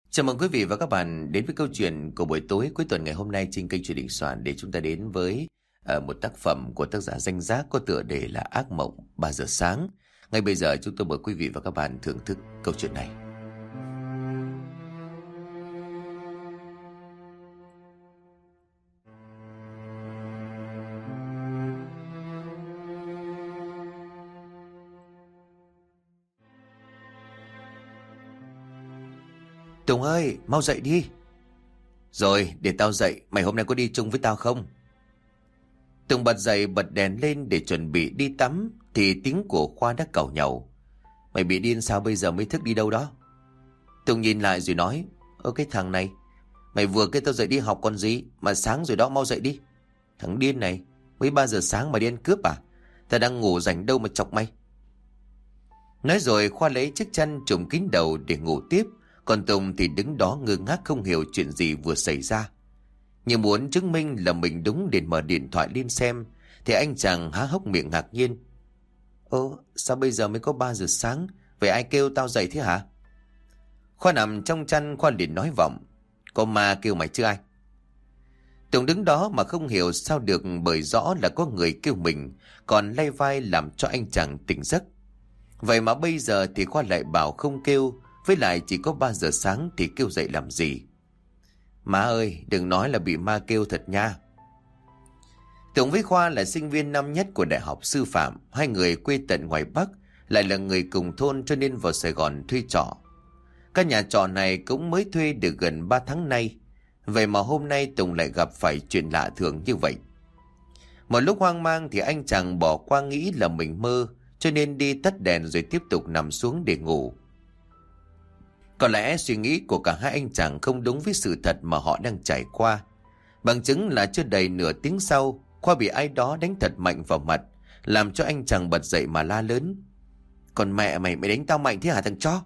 Chào mừng quý vị và các bạn đến với câu chuyện của buổi tối cuối tuần ngày hôm nay trên kênh Chuyện Đình Soạn, để chúng ta đến với một tác phẩm của tác giả Danh Giác có tựa đề là Ác Mộng 3 giờ sáng. Ngay bây giờ chúng tôi mời quý vị và các bạn thưởng thức câu chuyện này. Tùng ơi, mau dậy đi. Rồi, để tao dậy, mày hôm nay có đi chung với tao không? Tùng bật dậy, bật đèn lên để chuẩn bị đi tắm, thì tiếng của Khoa đã càu nhàu. Mày bị điên sao bây giờ mới thức, đi đâu đó? Tùng nhìn lại rồi nói, cái thằng này, mày vừa kêu tao dậy đi học còn gì, mà sáng rồi đó, mau dậy đi. Thằng điên này, mới 3 giờ sáng mà đi ăn cướp à? Tao đang ngủ rảnh đâu mà chọc mày. Nói rồi Khoa lấy chiếc chăn trùm kín đầu để ngủ tiếp. Còn Tùng thì đứng đó ngơ ngác không hiểu chuyện gì vừa xảy ra. Như muốn chứng minh là mình đúng để mở điện thoại lên xem, thì anh chàng há hốc miệng ngạc nhiên. Sao bây giờ mới có 3 giờ sáng? Vậy ai kêu tao dậy thế hả? Khoa nằm trong chăn, Khoa liền nói vọng, có ma kêu mày chứ ai? Tùng đứng đó mà không hiểu sao được, bởi rõ là có người kêu mình, còn lay vai làm cho anh chàng tỉnh giấc. Vậy mà bây giờ thì Khoa lại bảo không kêu, với lại chỉ có 3 giờ sáng thì kêu dậy làm gì? Má ơi, đừng nói là bị ma kêu thật nha. Tùng với Khoa là sinh viên năm nhất của Đại học Sư phạm. Hai người quê tận ngoài Bắc, lại là người cùng thôn cho nên vào Sài Gòn thuê trọ. Căn nhà trọ này cũng mới thuê được gần 3 tháng nay. Vậy mà hôm nay Tùng lại gặp phải chuyện lạ thường như vậy. Một lúc hoang mang thì anh chàng bỏ qua nghĩ là mình mơ, cho nên đi tắt đèn rồi tiếp tục nằm xuống để ngủ. Có lẽ suy nghĩ của cả hai anh chàng không đúng với sự thật mà họ đang trải qua. Bằng chứng là chưa đầy nửa tiếng sau, Khoa bị ai đó đánh thật mạnh vào mặt, làm cho anh chàng bật dậy mà la lớn. Còn mẹ mày đánh tao mạnh thế hả thằng chó?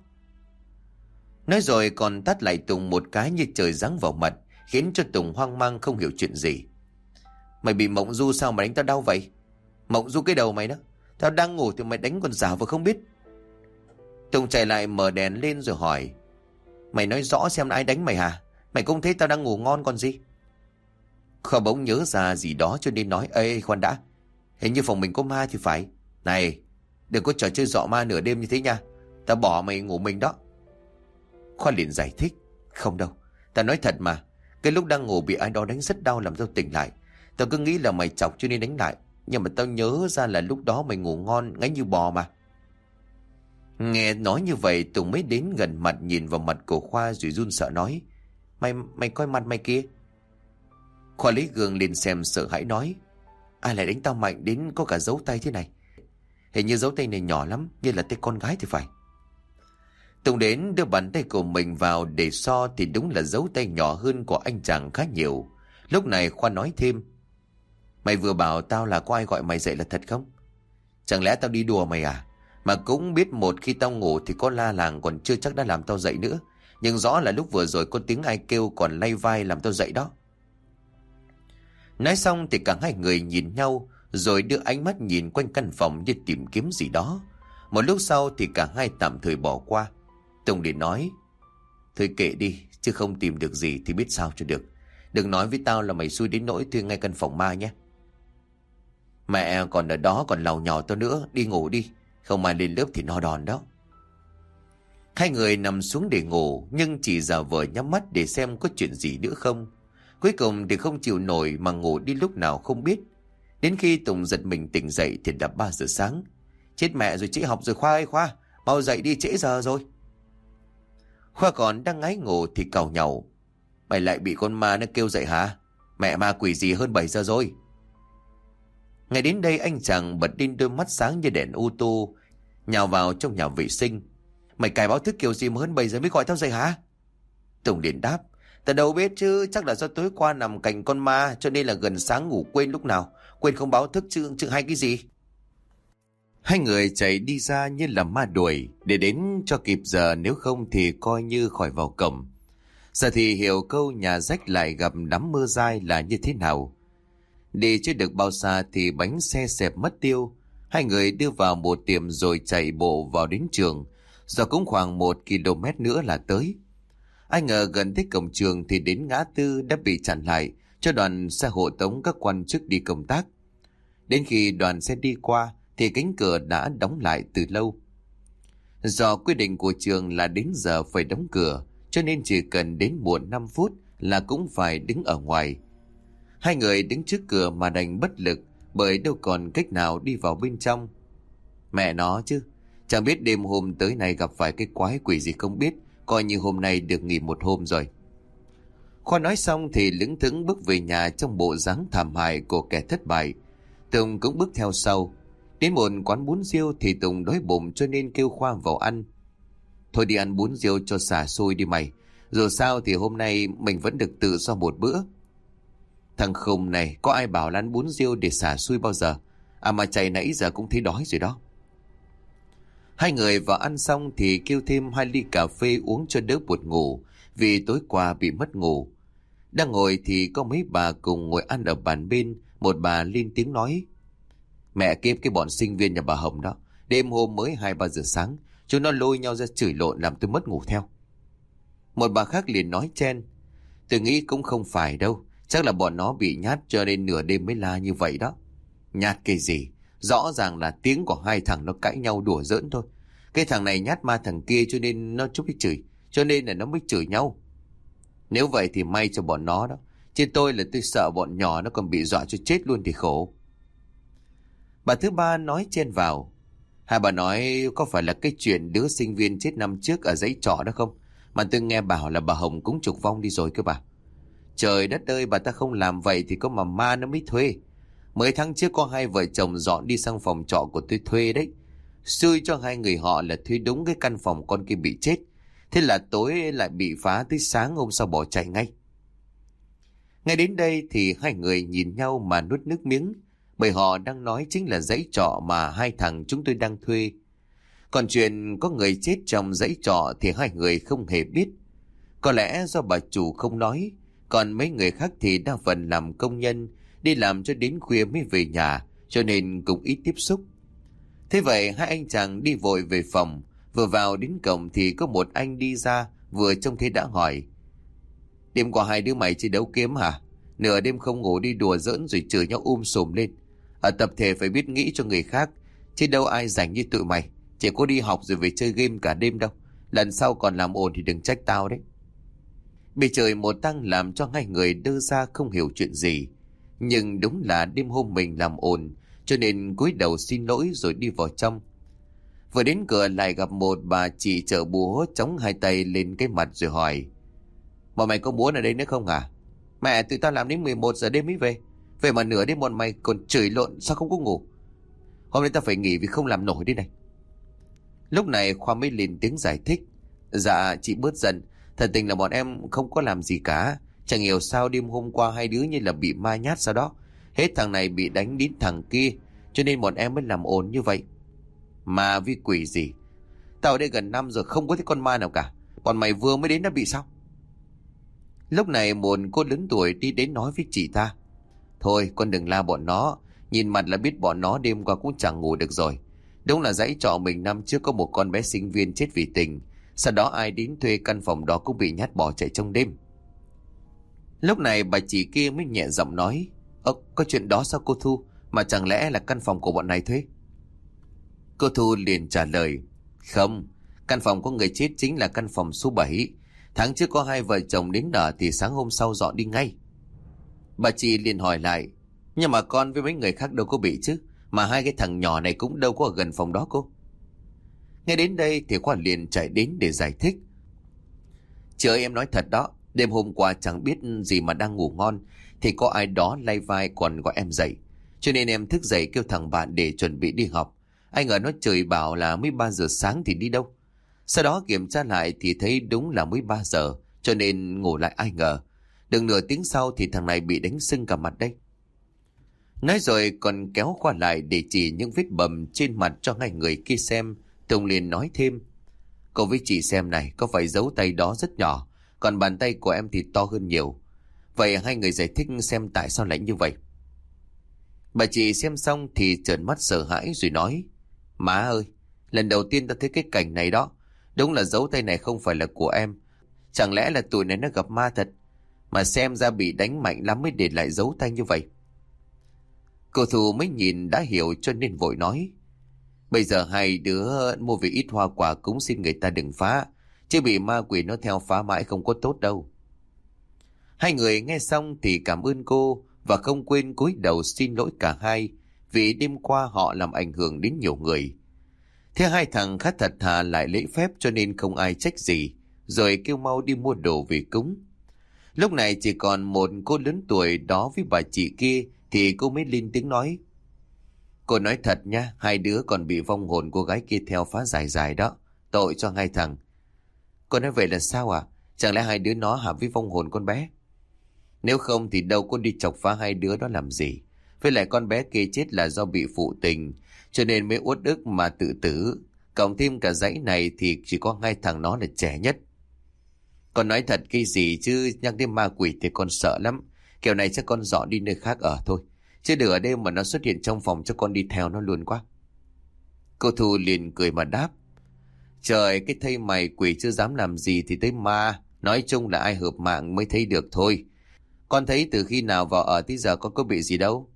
Nói rồi còn tát lại Tùng một cái như trời giáng vào mặt, khiến cho Tùng hoang mang không hiểu chuyện gì. Mày bị mộng du sao mà đánh tao đau vậy? Mộng du cái đầu mày đó. Tao đang ngủ thì mày đánh còn giả vờ không biết. Tùng chạy lại mở đèn lên rồi hỏi, mày nói rõ xem ai đánh mày hả? Mày cũng thấy tao đang ngủ ngon còn gì. Khoa bỗng nhớ ra gì đó cho nên nói, ê khoan đã, hình như phòng mình có ma thì phải. Này, đừng có trò chơi dọ ma nửa đêm như thế nha, tao bỏ mày ngủ mình đó. Khoa liền giải thích, không đâu, tao nói thật mà. Cái lúc đang ngủ bị ai đó đánh rất đau làm tao tỉnh lại. Tao cứ nghĩ là mày chọc cho nên đánh lại, nhưng mà tao nhớ ra là lúc đó mày ngủ ngon ngáy như bò mà. Nghe nói như vậy, Tùng mới đến gần mặt nhìn vào mặt của Khoa rồi run sợ nói, Mày coi mặt mày kia. Khoa lấy gương lên xem sợ hãi nói, ai lại đánh tao mạnh đến có cả dấu tay thế này? Hình như dấu tay này nhỏ lắm, như là tay con gái thì phải. Tùng đến đưa bàn tay của mình vào để so thì đúng là dấu tay nhỏ hơn của anh chàng khá nhiều. Lúc này Khoa nói thêm, mày vừa bảo tao là có ai gọi mày dậy là thật không? Chẳng lẽ tao đi đùa mày à? Mà cũng biết một khi tao ngủ thì có la làng còn chưa chắc đã làm tao dậy nữa. Nhưng rõ là lúc vừa rồi có tiếng ai kêu còn lay vai làm tao dậy đó. Nói xong thì cả hai người nhìn nhau, rồi đưa ánh mắt nhìn quanh căn phòng như tìm kiếm gì đó. Một lúc sau thì cả hai tạm thời bỏ qua. Tùng liền nói, thôi kệ đi, chứ không tìm được gì thì biết sao cho được. Đừng nói với tao là mày xui đến nỗi thuê ngay căn phòng ma nhé. Mẹ còn ở đó còn làu nhàu tao nữa, đi ngủ đi, không mai lên lớp thì no đòn đó. Hai người nằm xuống để ngủ, nhưng chỉ giả vờ nhắm mắt để xem có chuyện gì nữa không. Cuối cùng thì không chịu nổi mà ngủ đi lúc nào không biết. Đến khi Tùng giật mình tỉnh dậy thì đã 3 giờ sáng. Chết mẹ rồi, trễ học rồi Khoa ơi Khoa, mau dậy đi, trễ giờ rồi. Khoa còn đang ngáy ngủ thì càu nhàu, mày lại bị con ma nó kêu dậy hả? Mẹ ma quỷ gì, hơn 7 giờ rồi. Ngày đến đây anh chàng bật lên đôi mắt sáng như đèn ô tô, nhào vào trong nhà vệ sinh. Mày cài báo thức kiểu gì mà hơn 7 giờ mới gọi tao dậy hả? Tùng liền đáp, tao đâu biết chứ, chắc là do tối qua nằm cạnh con ma cho nên là gần sáng ngủ quên lúc nào, quên không báo thức chứ hay cái gì. Hai người chạy đi ra như là ma đuổi để đến cho kịp giờ, nếu không thì coi như khỏi vào cổng. Giờ thì hiểu câu nhà rách lại gặp đám mưa dai là như thế nào. Đi chưa được bao xa thì bánh xe xẹp mất tiêu. Hai người đưa vào một tiệm rồi chạy bộ vào đến trường. Giờ cũng khoảng 1 km nữa là tới. Ai ngờ gần tới cổng trường thì đến ngã tư đã bị chặn lại cho đoàn xe hộ tống các quan chức đi công tác. Đến khi đoàn xe đi qua thì cánh cửa đã đóng lại từ lâu. Do quy định của trường là đến giờ phải đóng cửa, cho nên chỉ cần đến muộn 5 phút là cũng phải đứng ở ngoài. Hai người đứng trước cửa mà đành bất lực, bởi đâu còn cách nào đi vào bên trong. Mẹ nó chứ, chẳng biết đêm hôm tới này gặp phải cái quái quỷ gì không biết, coi như hôm nay được nghỉ một hôm rồi. Khoa nói xong thì lững thững bước về nhà trong bộ dáng thảm hại của kẻ thất bại. Tùng cũng bước theo sau. Đến một quán bún riêu thì Tùng đói bụng cho nên kêu Khoa vào ăn. Thôi đi ăn bún riêu cho xả xôi đi mày. Dù sao thì hôm nay mình vẫn được tự do một bữa. Thằng khùng này, có ai bảo là ăn bún riêu để xả xui bao giờ? À mà chạy nãy giờ cũng thấy đói rồi đó. Hai người vào ăn xong thì kêu thêm 2 ly cà phê uống cho đỡ buồn ngủ, vì tối qua bị mất ngủ. Đang ngồi thì có mấy bà cùng ngồi ăn ở bàn bên. Một bà lên tiếng nói: Mẹ kiếp cái bọn sinh viên nhà bà Hồng đó, đêm hôm mới 2-3 giờ sáng chúng nó lôi nhau ra chửi lộn làm tôi mất ngủ theo. Một bà khác liền nói chen: Tôi nghĩ cũng không phải đâu, chắc là bọn nó bị nhát cho nên nửa đêm mới la như vậy đó. Nhát cái gì, rõ ràng là tiếng của 2 thằng nó cãi nhau đùa giỡn thôi. Cái thằng này nhát ma thằng kia cho nên nó chúc cái chửi, cho nên là nó mới chửi nhau. Nếu vậy thì may cho bọn nó đó, chứ tôi sợ bọn nhỏ nó còn bị dọa cho chết luôn thì khổ. Bà thứ ba nói chen vào: Hai bà nói có phải là cái chuyện đứa sinh viên chết năm trước ở dãy trọ đó không? Mà tôi nghe bảo là bà Hồng cũng trục vong đi rồi cơ bà. Trời đất ơi, bà ta không làm vậy thì có mà ma nó mới thuê. Mấy tháng trước có 2 vợ chồng dọn đi sang phòng trọ của tôi thuê đấy. Xui cho 2 người họ là thuê đúng cái căn phòng con kia bị chết. Thế là tối lại bị phá tới sáng hôm sau bỏ chạy ngay. Ngay đến đây thì 2 người nhìn nhau mà nuốt nước miếng, bởi họ đang nói chính là dãy trọ mà 2 thằng chúng tôi đang thuê. Còn chuyện có người chết trong dãy trọ thì 2 người không hề biết. Có lẽ do bà chủ không nói, còn mấy người khác thì đa phần làm công nhân, đi làm cho đến khuya mới về nhà, cho nên cũng ít tiếp xúc. Thế vậy 2 anh chàng đi vội về phòng, vừa vào đến cổng thì có một anh đi ra, vừa trông thấy đã hỏi: Đêm qua 2 đứa mày chơi đấu kiếm hả? Nửa đêm không ngủ đi đùa giỡn rồi chửi nhau sùm lên. Ở tập thể phải biết nghĩ cho người khác, chứ đâu ai rảnh như tụi mày, chỉ có đi học rồi về chơi game cả đêm đâu. Lần sau còn làm ồn thì đừng trách tao đấy. Bị trời một tăng làm cho 2 người đơ ra không hiểu chuyện gì. Nhưng đúng là đêm hôm mình làm ồn, cho nên cúi đầu xin lỗi rồi đi vào trong. Vừa đến cửa lại gặp một bà chị chợ búa chống 2 tay lên cái mặt rồi hỏi: Bọn mày có muốn ở đây nữa không hả? Mẹ, tụi tao làm đến 11 giờ đêm mới về. Về mà nửa đêm bọn mày còn chửi lộn, sao không có ngủ? Hôm nay tao phải nghỉ vì không làm nổi đây này. Lúc này Khoa mới lên tiếng giải thích: Dạ chị bớt giận, thật tình là bọn em không có làm gì cả. Chẳng hiểu sao đêm hôm qua 2 đứa như là bị ma nhát sao đó. Hết thằng này bị đánh đến thằng kia, cho nên bọn em mới làm ồn như vậy. Mà vi quỷ gì? Tao ở đây gần năm rồi không có thấy con ma nào cả. Bọn mày vừa mới đến đã bị sao? Lúc này một cô lớn tuổi đi đến nói với chị ta: Thôi con đừng la bọn nó, nhìn mặt là biết bọn nó đêm qua cũng chẳng ngủ được rồi. Đúng là dãy trọ mình năm trước có một con bé sinh viên chết vì tình, sau đó ai đến thuê căn phòng đó cũng bị nhát bỏ chạy trong đêm. Lúc này bà chị kia mới nhẹ giọng nói: Có chuyện đó sao cô Thu? Mà chẳng lẽ là căn phòng của bọn này thuê? Cô Thu liền trả lời: Không, căn phòng có người chết chính là căn phòng số 7. Tháng trước có 2 vợ chồng đến ở thì sáng hôm sau dọn đi ngay. Bà chị liền hỏi lại: Nhưng mà con với mấy người khác đâu có bị chứ? Mà 2 cái thằng nhỏ này cũng đâu có ở gần phòng đó cô. Nghe đến đây thì Khoa liền chạy đến để giải thích: Chị ơi, em nói thật đó, đêm hôm qua chẳng biết gì mà đang ngủ ngon thì có ai đó lay vai còn gọi em dậy. Cho nên em thức dậy kêu thằng bạn để chuẩn bị đi học. Anh ở nó trời bảo là mới 3 giờ sáng thì đi đâu. Sau đó kiểm tra lại thì thấy đúng là mới 3 giờ, cho nên ngủ lại ai ngờ. Đừng nửa tiếng sau thì thằng này bị đánh sưng cả mặt đây. Nói rồi còn kéo qua lại để chỉ những vết bầm trên mặt cho 2 người kia xem. Tùng liền nói thêm: Cậu với chị xem này, có phải dấu tay đó rất nhỏ, còn bàn tay của em thì to hơn nhiều. Vậy 2 người giải thích xem tại sao lại như vậy. Bà chị xem xong thì trợn mắt sợ hãi rồi nói: Má ơi, lần đầu tiên ta thấy cái cảnh này đó. Đúng là dấu tay này không phải là của em. Chẳng lẽ là tụi này nó gặp ma thật, mà xem ra bị đánh mạnh lắm mới để lại dấu tay như vậy. Cô Thu mới nhìn đã hiểu cho nên vội nói: Bây giờ hai đứa mua về ít hoa quả cúng xin người ta đừng phá, chứ bị ma quỷ nó theo phá mãi không có tốt đâu. Hai người nghe xong thì cảm ơn cô và không quên cúi đầu xin lỗi cả hai vì đêm qua họ làm ảnh hưởng đến nhiều người. Thế hai thằng khá thật thà lại lễ phép cho nên không ai trách gì, rồi kêu mau đi mua đồ về cúng. Lúc này chỉ còn một cô lớn tuổi đó với bà chị kia thì cô mới lên tiếng nói: Cô nói thật nha, hai đứa còn bị vong hồn cô gái kia theo phá dài dài đó. Tội cho hai thằng. Cô nói vậy là sao à? Chẳng lẽ hai đứa nó hãm với vong hồn con bé? Nếu không thì đâu có đi chọc phá hai đứa đó làm gì. Với lại con bé kia chết là do bị phụ tình, cho nên mới uất ức mà tự tử. Cộng thêm cả dãy này thì chỉ có hai thằng nó là trẻ nhất. Con nói thật cái gì chứ, nhắc đến ma quỷ thì con sợ lắm. Kiểu này chắc con dọn đi nơi khác ở thôi, chứ đừng ở đây mà nó xuất hiện trong phòng cho con đi theo nó luôn quá. Cô Thu liền cười mà đáp: Trời, cái thây mày quỷ chưa dám làm gì thì tới ma. Nói chung là ai hợp mạng mới thấy được thôi. Con thấy từ khi nào vào ở tới giờ con có bị gì đâu.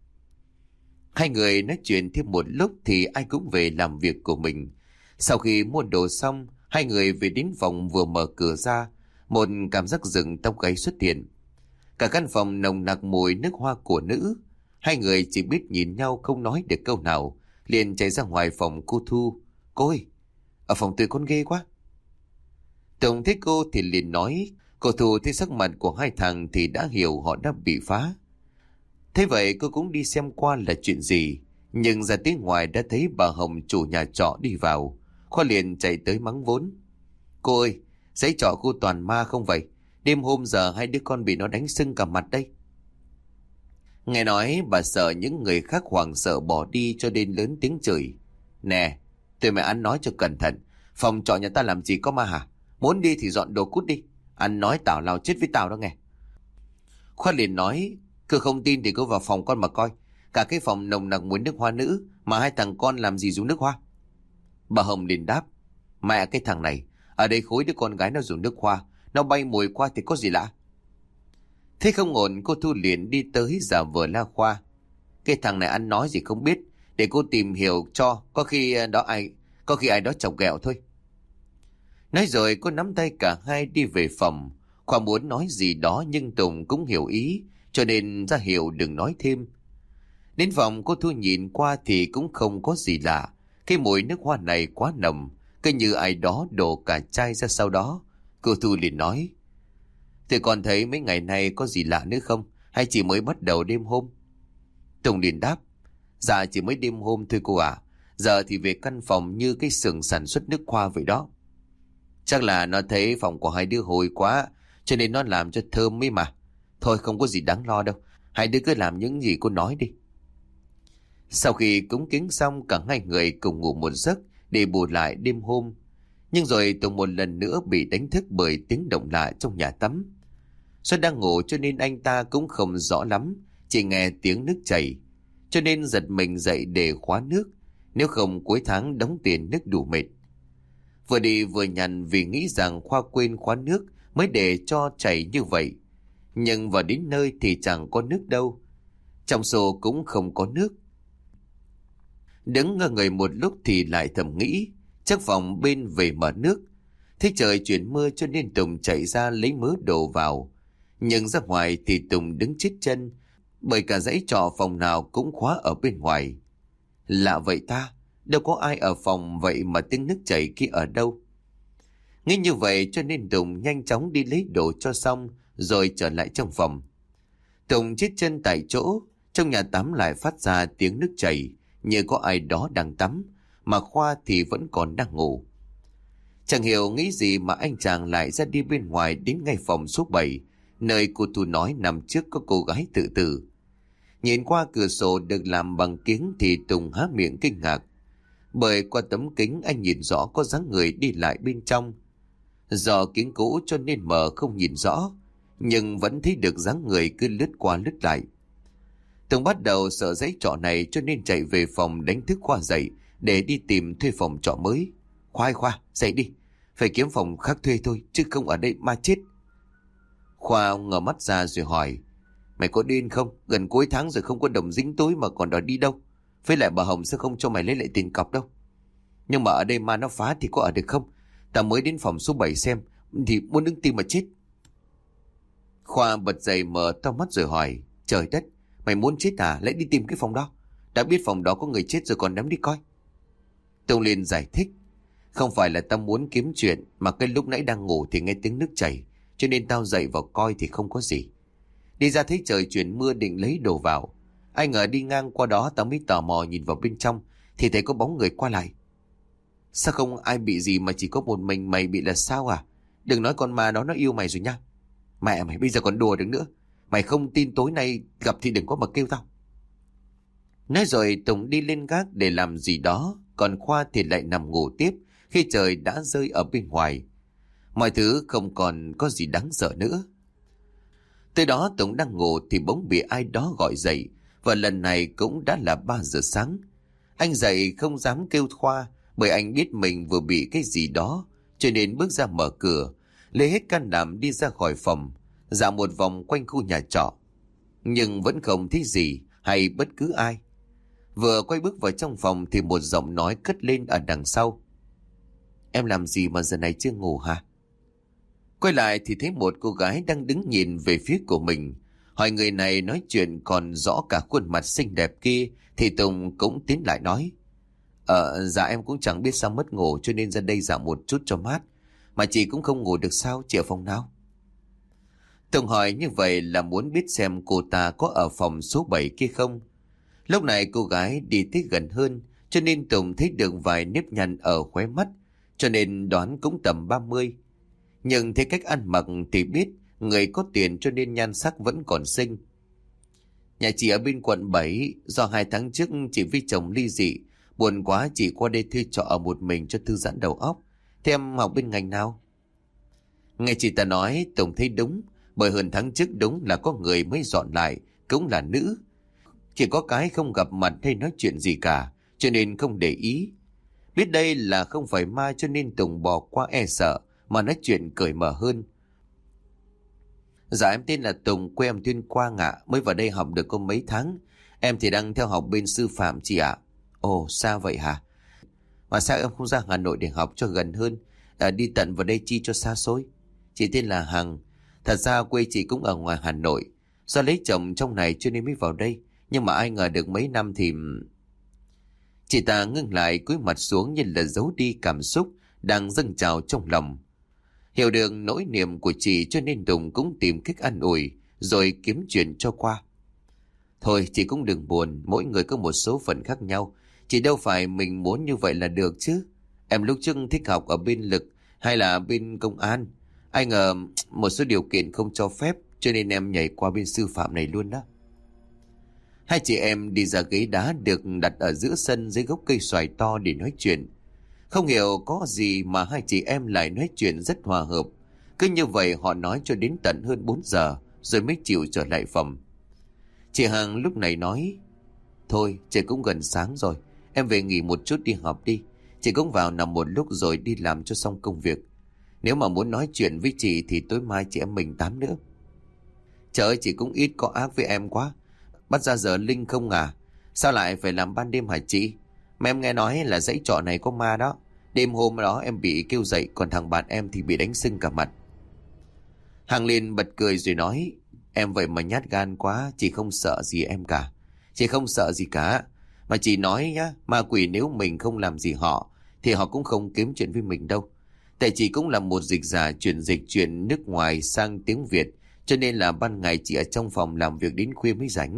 Hai người nói chuyện thêm một lúc thì ai cũng về làm việc của mình. Sau khi mua đồ xong, hai người về đến phòng vừa mở cửa ra, một cảm giác dựng tóc gáy xuất hiện. Cả căn phòng nồng nặc mùi nước hoa của nữ. Hai người chỉ biết nhìn nhau không nói được câu nào, liền chạy ra ngoài phòng cô Thu. Cô ơi, ở phòng tụi con ghê quá. Tùng thấy cô thì liền nói. Cô Thu thấy sắc mặt của hai thằng thì đã hiểu họ đã bị phá. Thế vậy cô cũng đi xem qua là chuyện gì. Nhưng ra tới ngoài đã thấy bà Hồng chủ nhà trọ đi vào. Khoa liền chạy tới mắng vốn: Cô ơi, dãy trọ khu toàn ma không vậy? Đêm hôm giờ hai đứa con bị nó đánh sưng cả mặt đây. Nghe nói bà sợ những người khác hoảng sợ bỏ đi cho nên lớn tiếng chửi: Nè, tụi mày ăn nói cho cẩn thận. Phòng trọ nhà ta làm gì có ma hả? Muốn đi thì dọn đồ cút đi. Ăn nói tào lao chết với tao đó nghe. Khoa liền nói: Cứ không tin thì cứ vào phòng con mà coi. Cả cái phòng nồng nặc mùi nước hoa nữ, mà hai thằng con làm gì dùng nước hoa? Bà Hồng liền đáp: Mẹ cái thằng này, ở đây khối đứa con gái nó dùng nước hoa, nó bay mùi qua thì có gì lạ. Thế không ổn, cô Thu liền đi tới giả vờ la Khoa: Cái thằng này ăn nói gì không biết, để cô tìm hiểu cho, có khi ai đó chọc ghẹo thôi. Nói rồi cô nắm tay cả hai đi về phòng. Khoa muốn nói gì đó nhưng Tùng cũng hiểu ý, cho nên ra hiệu đừng nói thêm. Đến phòng cô Thu nhìn qua thì cũng không có gì lạ. Cái mùi nước hoa này quá nồng, cứ như ai đó đổ cả chai ra sau đó. Cô Thu liền nói: Thì còn thấy mấy ngày nay có gì lạ nữa không? Hay chỉ mới bắt đầu đêm hôm? Tùng liền đáp: Dạ chỉ mới đêm hôm thôi cô ạ. Giờ thì về căn phòng như cái xưởng sản xuất nước hoa vậy đó. Chắc là nó thấy phòng của hai đứa hôi quá, cho nên nó làm cho thơm ấy mà. Thôi không có gì đáng lo đâu, hai đứa cứ làm những gì cô nói đi. Sau khi cúng kiến xong, cả hai người cùng ngủ một giấc để bù lại đêm hôm. Nhưng rồi Tùng một lần nữa bị đánh thức bởi tiếng động lạ trong nhà tắm. Do đang ngủ cho nên anh ta cũng không rõ lắm, chỉ nghe tiếng nước chảy, cho nên giật mình dậy để khóa nước, nếu không cuối tháng đóng tiền nước đủ mệt. Vừa đi vừa nhằn vì nghĩ rằng Khoa quên khóa nước mới để cho chảy như vậy. Nhưng vào đến nơi thì chẳng có nước đâu, trong xô cũng không có nước. Đứng ngơ người một lúc thì lại thầm nghĩ chắc phòng bên về mở nước. Thế trời chuyển mưa cho nên Tùng chạy ra lấy mớ đồ vào. Nhưng ra ngoài thì Tùng đứng chết chân, bởi cả dãy trọ phòng nào cũng khóa ở bên ngoài. Lạ vậy ta, đâu có ai ở phòng vậy mà tiếng nước chảy kia ở đâu? Nghĩ như vậy cho nên Tùng nhanh chóng đi lấy đồ cho xong rồi trở lại trong phòng. Tùng chết chân tại chỗ, trong nhà tắm lại phát ra tiếng nước chảy như có ai đó đang tắm, mà Khoa thì vẫn còn đang ngủ. Chẳng hiểu nghĩ gì mà anh chàng lại ra đi bên ngoài đến ngay phòng số 7, nơi cô Thu nói nằm trước có cô gái tự tử. Nhìn qua cửa sổ được làm bằng kiếng thì Tùng há miệng kinh ngạc, bởi qua tấm kính anh nhìn rõ có dáng người đi lại bên trong. Do kiếng cũ cho nên mờ không nhìn rõ, nhưng vẫn thấy được dáng người cứ lướt qua lướt lại. Tùng bắt đầu sợ dãy trọ này cho nên chạy về phòng đánh thức Khoa dậy để đi tìm thuê phòng trọ mới. Khoa, dậy đi, Phải kiếm phòng khác thuê thôi, chứ không ở đây ma chết. Khoa ngmở mắt ra rồi hỏi, mày có điên không? Gần cuối tháng rồi không có đồng dính túi mà còn đòi đi đâu? Với lại bà Hồng sẽ không cho mày lấy lại tiền cọc đâu. Nhưng mà ở đây ma nó phá thì có ở được không? Tao mới đến phòng số 7 xem, thì muốn đứng tim mà chết. Khoa bật dậy mở to mắt rồi hỏi, trời đất, mày muốn chết à? Lại đi tìm cái phòng đó. Đã biết phòng đó có người chết rồi còn dám đi coi. Tông liền giải thích, không phải là tao muốn kiếm chuyện, mà cái lúc nãy đang ngủ thì nghe tiếng nước chảy, cho nên tao dậy vào coi thì không có gì. Đi ra thấy trời chuyển mưa định lấy đồ vào. Ai ngờ đi ngang qua đó tao mới tò mò nhìn vào bên trong, thì thấy có bóng người qua lại. Sao không ai bị gì mà chỉ có một mình mày bị là sao à? Đừng nói con ma đó nó yêu mày rồi nha. Mẹ mày bây giờ còn đùa được nữa. Mày không tin tối nay gặp thì đừng có mà kêu tao. Nói rồi Tùng đi lên gác để làm gì đó, còn Khoa thì lại nằm ngủ tiếp khi trời đã rơi ở bên ngoài. Mọi thứ không còn có gì đáng sợ nữa. Tới đó Tùng đang ngủ thì bỗng bị ai đó gọi dậy, và lần này cũng đã là 3 giờ sáng. Anh dậy không dám kêu Khoa, bởi anh biết mình vừa bị cái gì đó, cho nên bước ra mở cửa, lấy hết can đảm đi ra khỏi phòng, dạo một vòng quanh khu nhà trọ. Nhưng vẫn không thấy gì hay bất cứ ai. Vừa quay bước vào trong phòng thì một giọng nói cất lên ở đằng sau. Em làm gì mà giờ này chưa ngủ hả? Quay lại thì thấy một cô gái đang đứng nhìn về phía của mình. Hỏi người này nói chuyện còn rõ cả khuôn mặt xinh đẹp kia, thì Tùng cũng tiến lại nói, dạ em cũng chẳng biết sao mất ngủ cho nên ra đây dạo một chút cho mát. Mà chị cũng không ngủ được sao, chị ở phòng nào? Tùng hỏi như vậy là muốn biết xem cô ta có ở phòng số 7 kia không. Lúc này cô gái đi tới gần hơn, cho nên Tùng thấy được vài nếp nhăn ở khóe mắt, cho nên đoán cũng tầm 30. Nhưng thấy cách ăn mặc thì biết người có tiền, cho nên nhan sắc vẫn còn xinh. Nhà chị ở bên quận 7, do 2 tháng trước chị với chồng ly dị, buồn quá chị qua đây thuê trọ ở một mình cho thư giãn đầu óc. Thế em học bên ngành nào? Nghe chị ta nói Tùng thấy đúng, bởi hơn tháng trước đúng là có người mới dọn lại, cũng là nữ. Chỉ có cái không gặp mặt hay nói chuyện gì cả, cho nên không để ý. Biết đây là không phải ma cho nên Tùng bỏ qua e sợ, mà nói chuyện cởi mở hơn. Dạ em tên là Tùng, quê em Tuyên Quang ạ, mới vào đây học được có mấy tháng. Em thì đang theo học bên sư phạm chị ạ. Ồ, sao vậy hả? Mà sao em không ra Hà Nội để học cho gần hơn, đi tận vào đây chi cho xa xôi? Chị tên là Hằng. Thật ra quê chị cũng ở ngoài Hà Nội. Do lấy chồng trong này cho nên mới vào đây. Nhưng mà ai ngờ được mấy năm thì... Chị ta ngưng lại, cúi mặt xuống như là giấu đi cảm xúc đang dâng trào trong lòng. Hiểu được nỗi niềm của chị cho nên Tùng cũng tìm cách an ủi, rồi kiếm chuyện cho qua. Thôi chị cũng đừng buồn, mỗi người có một số phận khác nhau. Chị đâu phải mình muốn như vậy là được chứ. Em lúc trước thích học ở bên lực hay là bên công an. Ai ngờ một số điều kiện không cho phép, cho nên em nhảy qua bên sư phạm này luôn đó. Hai chị em đi ra ghế đá được đặt ở giữa sân dưới gốc cây xoài to để nói chuyện. Không hiểu có gì mà hai chị em lại nói chuyện rất hòa hợp. Cứ như vậy họ nói cho đến tận hơn 4 giờ rồi mới chịu trở lại phòng. Chị Hằng lúc này nói, thôi trời cũng gần sáng rồi, em về nghỉ một chút đi học đi. Chị cũng vào nằm một lúc rồi đi làm cho xong công việc. Nếu mà muốn nói chuyện với chị thì tối mai chị em mình tám nữa. Trời ơi, chị cũng ít có ác với em quá. Bắt ra giờ linh không à? Sao lại phải làm ban đêm hả chị? Mà em nghe nói là dãy trọ này có ma đó. Đêm hôm đó em bị kêu dậy, còn thằng bạn em thì bị đánh sưng cả mặt. Hằng liền bật cười rồi nói, em vậy mà nhát gan quá, chị không sợ gì em cả. Chị không sợ gì cả. Mà chị nói nhá, ma quỷ nếu mình không làm gì họ, thì họ cũng không kiếm chuyện với mình đâu. Tại chị cũng là một dịch giả chuyển dịch chuyện nước ngoài sang tiếng Việt, cho nên là ban ngày chị ở trong phòng làm việc đến khuya mới rảnh.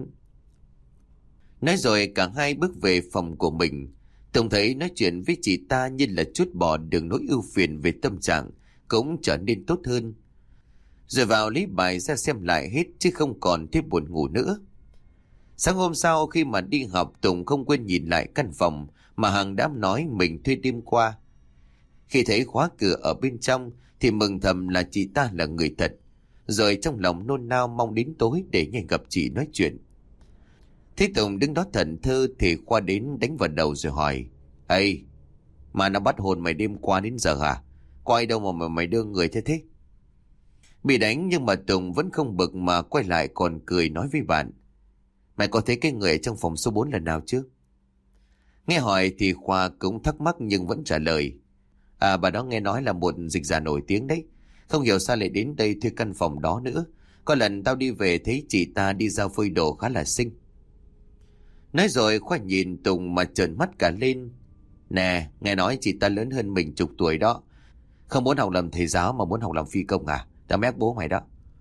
Nói rồi cả hai bước về phòng của mình. Tùng thấy nói chuyện với chị ta như là trút bỏ được nỗi ưu phiền về tâm trạng, cũng trở nên tốt hơn. Rồi vào lấy bài ra xem lại hết, chứ không còn thấy buồn ngủ nữa. Sáng hôm sau khi mà đi học, Tùng không quên nhìn lại căn phòng mà Hằng đã nói mình thuê đêm qua. Khi thấy khóa cửa ở bên trong thì mừng thầm là chị ta là người thật. Rồi trong lòng nôn nao mong đến tối để nhanh gặp chị nói chuyện. Thế Tùng đứng đó thẫn thơ thì Khoa đến đánh vào đầu rồi hỏi, ây, mà nó bắt hồn mày đêm qua đến giờ hả? Có ai đâu mà mày đưa người thế thế? Bị đánh nhưng mà Tùng vẫn không bực mà quay lại còn cười nói với bạn. Mày có thấy cái người ở trong phòng số 4 lần nào chứ? Nghe hỏi thì Khoa cũng thắc mắc nhưng vẫn trả lời. À, bà đó nghe nói là một dịch giả nổi tiếng đấy. Không hiểu sao lại đến đây thuê căn phòng đó nữa. Có lần tao đi về thấy chị ta đi giao phơi đồ khá là xinh. Nói rồi Khoa nhìn Tùng mà trợn mắt cả lên. Nè, nghe nói chị ta lớn hơn mình chục tuổi đó. Không muốn học làm thầy giáo mà muốn học làm phi công à? Tao mép bố mày đó.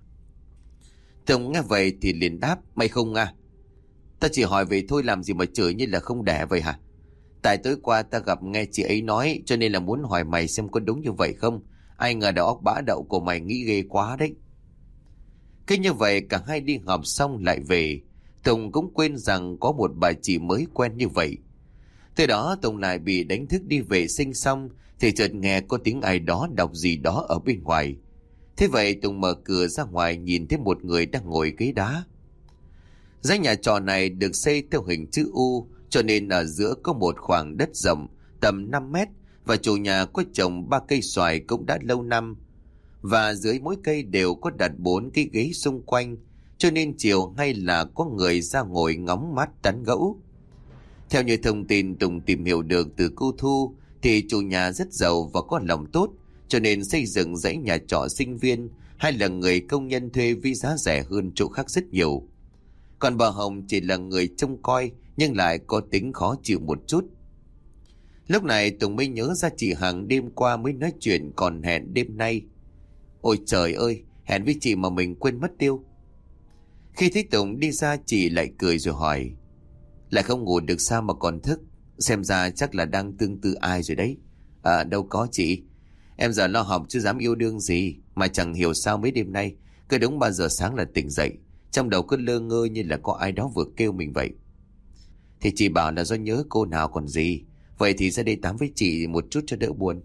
Tùng nghe vậy thì liền đáp. Mày không à? Ta chỉ hỏi vậy thôi, làm gì mà chửi như là không đẻ vậy hả? Tại tối qua ta gặp nghe chị ấy nói, cho nên là muốn hỏi mày xem có đúng như vậy không. Ai ngờ đầu óc bã đậu của mày nghĩ ghê quá đấy. Cứ như vậy cả hai đi họp xong lại về. Tùng cũng quên rằng có một bà chị mới quen như vậy. Từ đó Tùng lại bị đánh thức đi vệ sinh xong thì chợt nghe có tiếng ai đó đọc gì đó ở bên ngoài. Thế vậy Tùng mở cửa ra ngoài nhìn thấy một người đang ngồi ghế đá. Dãy nhà trọ này được xây theo hình chữ U, cho nên ở giữa có một khoảng đất rộng tầm 5 mét và chủ nhà có trồng 3 cây xoài cũng đã lâu năm. Và dưới mỗi cây đều có đặt 4 cái ghế xung quanh, cho nên chiều hay là có người ra ngồi ngóng mát tán gẫu. Theo như thông tin Tùng tìm hiểu được từ cô Thu thì chủ nhà rất giàu và có lòng tốt, cho nên xây dựng dãy nhà trọ sinh viên hay là người công nhân thuê với giá rẻ hơn chỗ khác rất nhiều. Còn bà Hồng chỉ là người trông coi nhưng lại có tính khó chịu một chút. Lúc này Tùng mới nhớ ra chị Hằng đêm qua mới nói chuyện còn hẹn đêm nay. Ôi trời ơi, hẹn với chị mà mình quên mất tiêu. Khi thấy Tùng đi ra chị lại cười rồi hỏi. Lại không ngủ được sao mà còn thức? Xem ra chắc là đang tương tư ai rồi đấy. À đâu có chị. Em giờ lo học chứ dám yêu đương gì. Mà chẳng hiểu sao mấy đêm nay cứ đúng 3 giờ sáng là tỉnh dậy. Trong đầu cứ lơ ngơ như là có ai đó vừa kêu mình vậy. Thì chị bảo là do nhớ cô nào còn gì. Vậy thì ra đây tám với chị một chút cho đỡ buồn.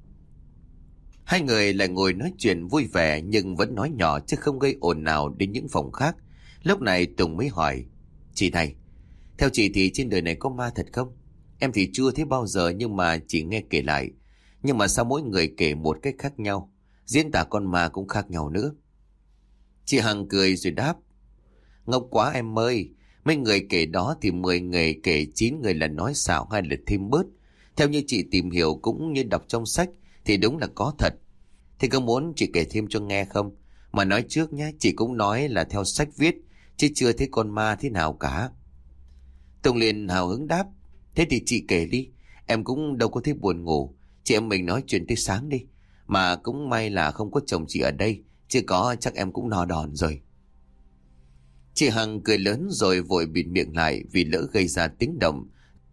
Hai người lại ngồi nói chuyện vui vẻ nhưng vẫn nói nhỏ chứ không gây ồn nào đến những phòng khác. Lúc này Tùng mới hỏi. Chị này, theo chị thì trên đời này có ma thật không? Em thì chưa thấy bao giờ nhưng mà chỉ nghe kể lại. Nhưng mà sao mỗi người kể một cách khác nhau? Diễn tả con ma cũng khác nhau nữa. Chị Hằng cười rồi đáp. Ngốc quá em ơi. Mấy người kể đó thì 10 người kể 9 người là nói xạo hay là thêm bớt. Theo như chị tìm hiểu cũng như đọc trong sách thì đúng là có thật. Thì có muốn chị kể thêm cho nghe không? Mà nói trước nhé, chị cũng nói là theo sách viết chứ chưa thấy con ma thế nào cả. Tùng liền hào hứng đáp. Thế thì chị kể đi. Em cũng đâu có thấy buồn ngủ. Chị em mình nói chuyện tới sáng đi. Mà cũng may là không có chồng chị ở đây. Chứ có chắc em cũng no đòn rồi. Chị Hằng cười lớn rồi vội bịt miệng lại vì lỡ gây ra tiếng động.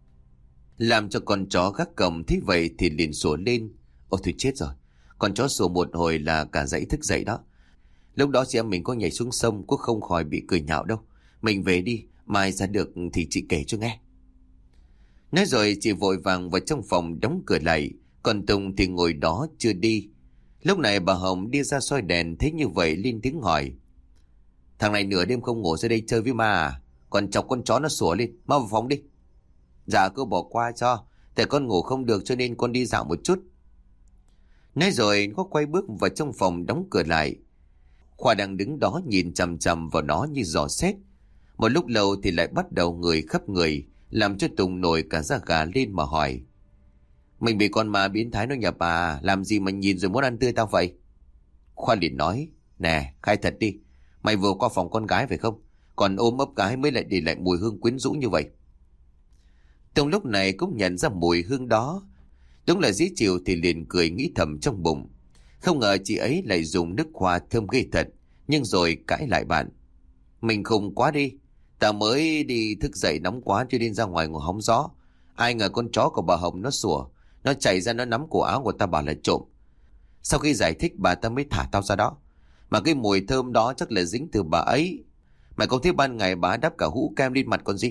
Làm cho con chó gác cổng thấy vậy thì liền sủa lên. Ôi thôi chết rồi. Con chó sủa một hồi là cả dãy thức dậy đó. Lúc đó chị em mình có nhảy xuống sông cũng không khỏi bị cười nhạo đâu. Mình về đi. Mai ra được thì chị kể cho nghe. Nói rồi chị vội vàng vào trong phòng đóng cửa lại. Còn Tùng thì ngồi đó chưa đi. Lúc này bà Hồng đi ra soi đèn thấy như vậy lên tiếng hỏi. Thằng này nửa đêm không ngủ ra đây chơi với ma à? Còn chọc con chó nó sủa lên. Mau vào phòng đi. Dạ cứ bỏ qua cho. Tại con ngủ không được cho nên con đi dạo một chút. Nói rồi nó quay bước vào trong phòng đóng cửa lại. Khoa đang đứng đó nhìn chằm chằm vào nó như dò xét. Một lúc lâu thì lại bắt đầu người khắp người, làm cho Tùng nổi cả da gà lên mà hỏi. Mình bị con ma biến thái nó nhập à? Làm gì mà nhìn rồi muốn ăn tươi tao vậy? Khoa liền nói. Nè, khai thật đi. Mày vừa qua phòng con gái phải không? Còn ôm ấp gái mới lại để lại mùi hương quyến rũ như vậy. Tùng lúc này cũng nhận ra mùi hương đó. Đúng là dễ chịu thì liền cười nghĩ thầm trong bụng. Không ngờ chị ấy lại dùng nước hoa thơm ghê thật. Nhưng rồi cãi lại bạn. Mình khùng quá đi. Tao mới đi thức dậy nóng quá cho nên ra ngoài ngồi hóng gió. Ai ngờ con chó của bà Hồng nó sủa. Nó chạy ra nó nắm cổ áo của ta bảo là trộm. Sau khi giải thích bà ta mới thả tao ra đó. Mà cái mùi thơm đó chắc là dính từ bà ấy. Mày không thấy ban ngày bà đắp cả hũ kem lên mặt còn gì?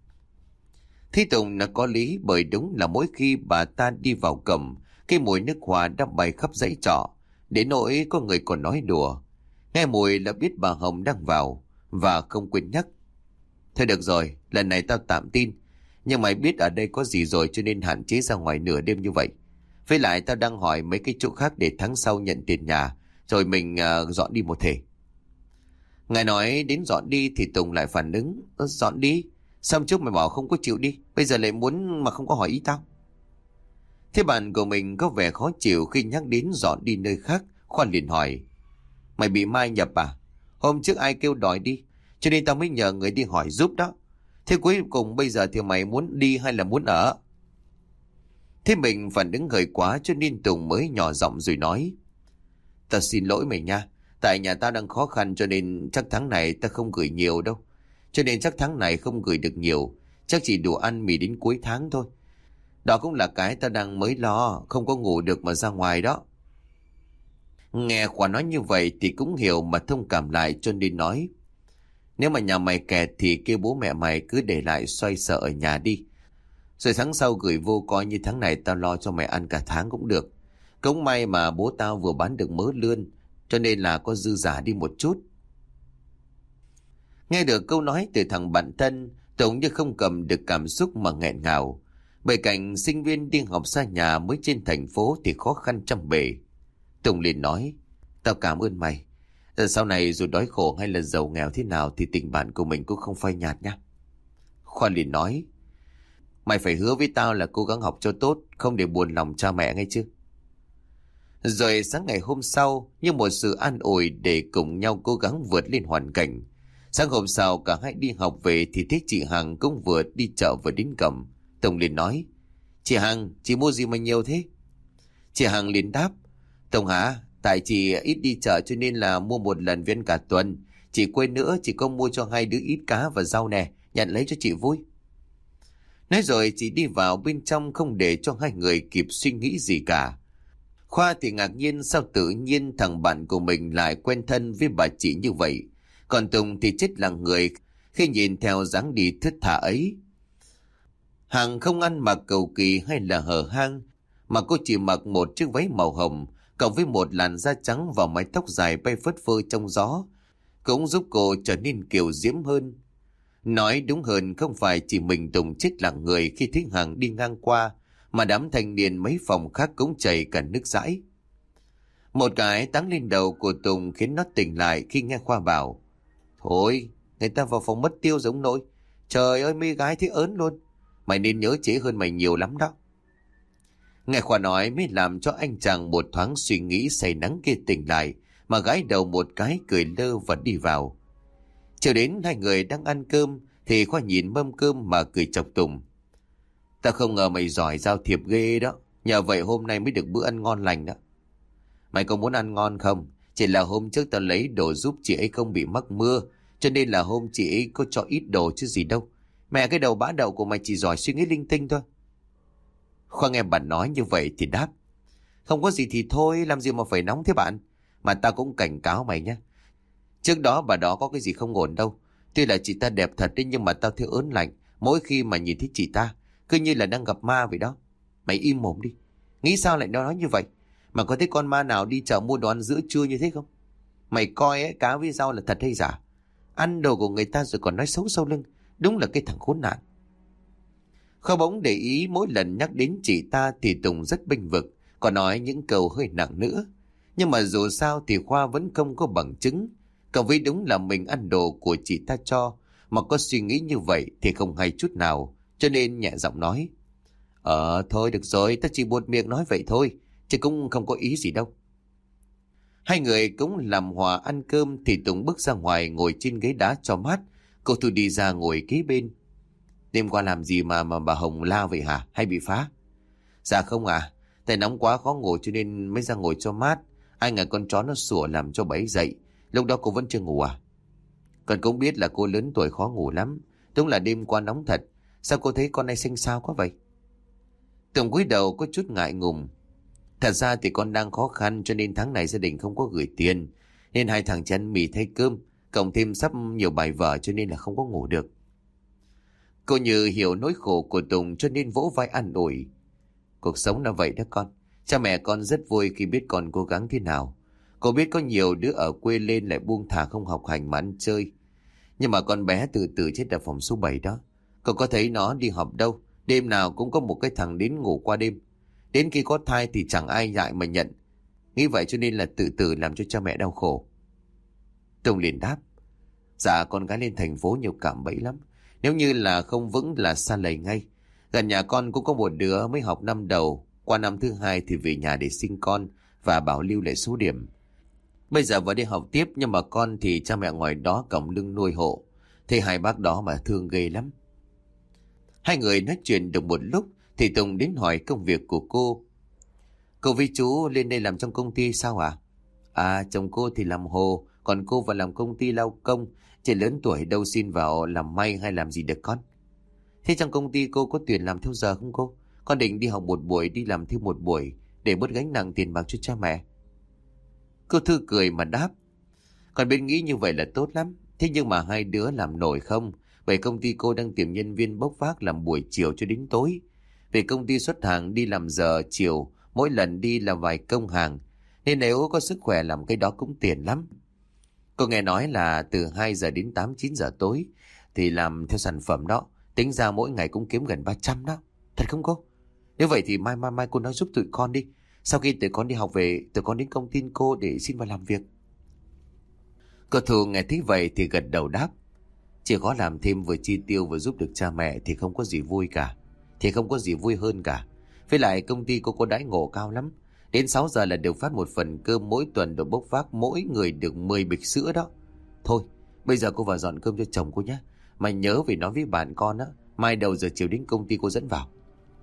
Thi Tùng là có lý bởi đúng là mỗi khi bà ta đi vào cổng, cái mùi nước hoa đã bay khắp dãy trọ. Đến nỗi có người còn nói đùa. Nghe mùi là biết bà Hồng đang vào và không quên nhắc. Thôi được rồi, lần này tao tạm tin. Nhưng mày biết ở đây có gì rồi cho nên hạn chế ra ngoài nửa đêm như vậy. Với lại tao đang hỏi mấy cái chỗ khác để tháng sau nhận tiền nhà, rồi mình dọn đi một thể. Ngài nói đến dọn đi thì Tùng lại phản ứng: Dọn đi? Xong trước mày bảo không có chịu đi, bây giờ lại muốn mà không có hỏi ý tao. Thế bạn của mình có vẻ khó chịu khi nhắc đến dọn đi nơi khác. Khoan liền hỏi: Mày bị mai nhập à? Hôm trước ai kêu đòi đi, cho nên tao mới nhờ người đi hỏi giúp đó. Thế cuối cùng bây giờ thì mày muốn đi hay là muốn ở? Thế mình phản ứng gợi quá cho nên Tùng mới nhỏ giọng rồi nói: Tao xin lỗi mày nha. Tại nhà tao đang khó khăn cho nên chắc tháng này tao không gửi nhiều đâu. Cho nên chắc tháng này không gửi được nhiều. Chắc chỉ đủ ăn mì đến cuối tháng thôi. Đó cũng là cái tao đang mới lo, không có ngủ được mà ra ngoài đó. Nghe Khoa nói như vậy thì cũng hiểu mà thông cảm lại cho nên nói: Nếu mà nhà mày kẹt thì kêu bố mẹ mày cứ để lại xoay sở ở nhà đi. Rồi tháng sau gửi vô, coi như tháng này tao lo cho mày ăn cả tháng cũng được. Cũng may mà bố tao vừa bán được mớ lươn, cho nên là có dư giả đi một chút. Nghe được câu nói từ thằng bạn thân, Tùng như không cầm được cảm xúc mà nghẹn ngào. Bên cạnh sinh viên đi học xa nhà mới trên thành phố thì khó khăn trăm bề. Tùng liền nói: Tao cảm ơn mày. Sau này dù đói khổ hay là giàu nghèo thế nào thì tình bạn của mình cũng không phai nhạt nha. Khoa liền nói: Mày phải hứa với tao là cố gắng học cho tốt, không để buồn lòng cha mẹ nghe chứ. Rồi sáng ngày hôm sau, như một sự an ủi để cùng nhau cố gắng vượt lên hoàn cảnh. Sáng hôm sau cả hai đi học về thì thấy chị Hằng cũng vừa đi chợ vừa đến cầm. Tùng liền nói: Chị Hằng, chị mua gì mà nhiều thế? Chị Hằng liền đáp: Tùng hả? Tại chị ít đi chợ cho nên là mua một lần viên cả tuần. Chị quên nữa, chị có mua cho hai đứa ít cá và rau nè, nhận lấy cho chị vui. Nói rồi chị đi vào bên trong không để cho hai người kịp suy nghĩ gì cả. Khoa thì ngạc nhiên sao tự nhiên thằng bạn của mình lại quen thân với bà chị như vậy. Còn Tùng thì chết là người khi nhìn theo dáng đi thướt tha ấy. Hằng không ăn mặc cầu kỳ hay là hở hang, mà cô chỉ mặc một chiếc váy màu hồng cộng với một làn da trắng và mái tóc dài bay phất phơ trong gió, cũng giúp cô trở nên kiều diễm hơn. Nói đúng hơn, không phải chỉ mình Tùng chết lặng người khi thấy Hằng đi ngang qua, mà đám thanh niên mấy phòng khác cũng chảy cả nước dãi. Một cái táng lên đầu của Tùng khiến nó tỉnh lại khi nghe Khoa bảo: Thôi, người ta vào phòng mất tiêu giống nội. Trời ơi, mấy gái thế ớn luôn. Mày nên nhớ chế hơn mày nhiều lắm đó. Nghe Khoa nói mới làm cho anh chàng một thoáng suy nghĩ say nắng kia tỉnh lại, mà gái đầu một cái cười lơ và đi vào. Chiều đến hai người đang ăn cơm thì Khoa nhìn mâm cơm mà cười chọc Tùng: Ta không ngờ mày giỏi giao thiệp ghê đó. Nhờ vậy hôm nay mới được bữa ăn ngon lành đó. Mày có muốn ăn ngon không? Chỉ là hôm trước tao lấy đồ giúp chị ấy không bị mắc mưa, cho nên là hôm chị ấy có cho ít đồ chứ gì đâu. Mẹ, cái đầu bã đậu của mày chỉ giỏi suy nghĩ linh tinh thôi. Khoa nghe bạn nói như vậy thì đáp: Không có gì thì thôi, làm gì mà phải nóng thế bạn. Mà tao cũng cảnh cáo mày nhé. Trước đó bà đó có cái gì không ổn đâu. Tuy là chị ta đẹp thật đấy, nhưng mà tao thấy ớn lạnh mỗi khi mà nhìn thấy chị ta, cứ như là đang gặp ma vậy đó. Mày im mồm đi. Nghĩ sao lại nói như vậy? Mà có thấy con ma nào đi chợ mua đồ ăn giữa trưa như thế không? Mày coi ấy, cá với rau là thật hay giả? Ăn đồ của người ta rồi còn nói xấu sau lưng. Đúng là cái thằng khốn nạn. Kho bỗng để ý mỗi lần nhắc đến chị ta thì Tùng rất bênh vực, còn nói những câu hơi nặng nữa. Nhưng mà dù sao thì Khoa vẫn không có bằng chứng. Cậu với đúng là mình ăn đồ của chị ta cho, mà có suy nghĩ như vậy thì không hay chút nào, cho nên nhẹ giọng nói: Thôi được rồi, ta chỉ buột miệng nói vậy thôi, chứ cũng không có ý gì đâu. Hai người cũng làm hòa ăn cơm thì Tùng bước ra ngoài ngồi trên ghế đá cho mát. Cô Thu đi ra ngồi kế bên. Đêm qua làm gì mà bà Hồng la vậy hả? Hay bị phá? Dạ không à, tại nóng quá khó ngủ cho nên mới ra ngồi cho mát. Ai ngờ con chó nó sủa làm cho bà ấy dậy. Lúc đó cô vẫn chưa ngủ à? Con cũng biết là cô lớn tuổi khó ngủ lắm. Đúng là đêm qua nóng thật. Sao cô thấy con này xanh xao quá vậy? Tùng cúi đầu có chút ngại ngùng. Thật ra thì con đang khó khăn cho nên tháng này gia đình không có gửi tiền. Nên hai thằng chăn mì thay cơm, cộng thêm sắp nhiều bài vở cho nên là không có ngủ được. Cô Như hiểu nỗi khổ của Tùng cho nên vỗ vai an ủi. Cuộc sống là vậy đó con. Cha mẹ con rất vui khi biết con cố gắng thế nào. Cô biết có nhiều đứa ở quê lên lại buông thả không học hành mà ăn chơi. Nhưng mà con bé từ từ chết ở phòng số 7 đó. Cậu có thấy nó đi học đâu. Đêm nào cũng có một cái thằng đến ngủ qua đêm. Đến khi có thai thì chẳng ai ngại mà nhận. Nghĩ vậy cho nên là tự tử làm cho cha mẹ đau khổ. Tùng liền đáp: Dạ con gái lên thành phố nhiều cạm bẫy lắm. Nếu như là không vững là sa lầy ngay. Gần nhà con cũng có một đứa mới học năm đầu, qua năm thứ 2 thì về nhà để sinh con và bảo lưu lại số điểm. Bây giờ vẫn đi học tiếp, nhưng mà con thì cha mẹ ngoài đó còng lưng nuôi hộ. Thế hai bác đó mà thương ghê lắm. Hai người nói chuyện được một lúc thì Tùng đến hỏi công việc của cô. Cô với chú lên đây làm trong công ty sao ạ? À, chồng cô thì làm hồ, còn cô vào làm công ty lao công. Trẻ lớn tuổi đâu xin vào làm may hay làm gì được con. Thế trong công ty cô có tuyển làm theo giờ không cô? Con định đi học một buổi, đi làm thêm một buổi để bớt gánh nặng tiền bạc cho cha mẹ. Cô Thư cười mà đáp: Con biết nghĩ như vậy là tốt lắm. Thế nhưng mà hai đứa làm nổi không? Bởi công ty cô đang tìm nhân viên bốc vác làm buổi chiều cho đến tối. Về công ty xuất hàng đi làm giờ chiều, mỗi lần đi là vài công hàng. Nên nếu có sức khỏe làm cái đó cũng tiền lắm. Cô nghe nói là từ 2 giờ đến 8-9 giờ tối thì làm theo sản phẩm đó. Tính ra mỗi ngày cũng kiếm gần 300 đó. Thật không cô? Nếu vậy thì mai cô nói giúp tụi con đi. Sau khi tụi con đi học về, tụi con đến công ty cô để xin vào làm việc. Cô Thu nghe thấy vậy thì gật đầu đáp: Chỉ có làm thêm vừa chi tiêu vừa giúp được cha mẹ thì không có gì vui cả. Thì không có gì vui hơn cả. Với lại công ty cô có đãi ngộ cao lắm. Đến 6 giờ là được phát một phần cơm mỗi tuần, được bốc vác mỗi người được 10 bịch sữa đó. Thôi, bây giờ cô vào dọn cơm cho chồng cô nhé. Mà nhớ về nói với bạn con á, mai đầu giờ chiều đến công ty cô dẫn vào.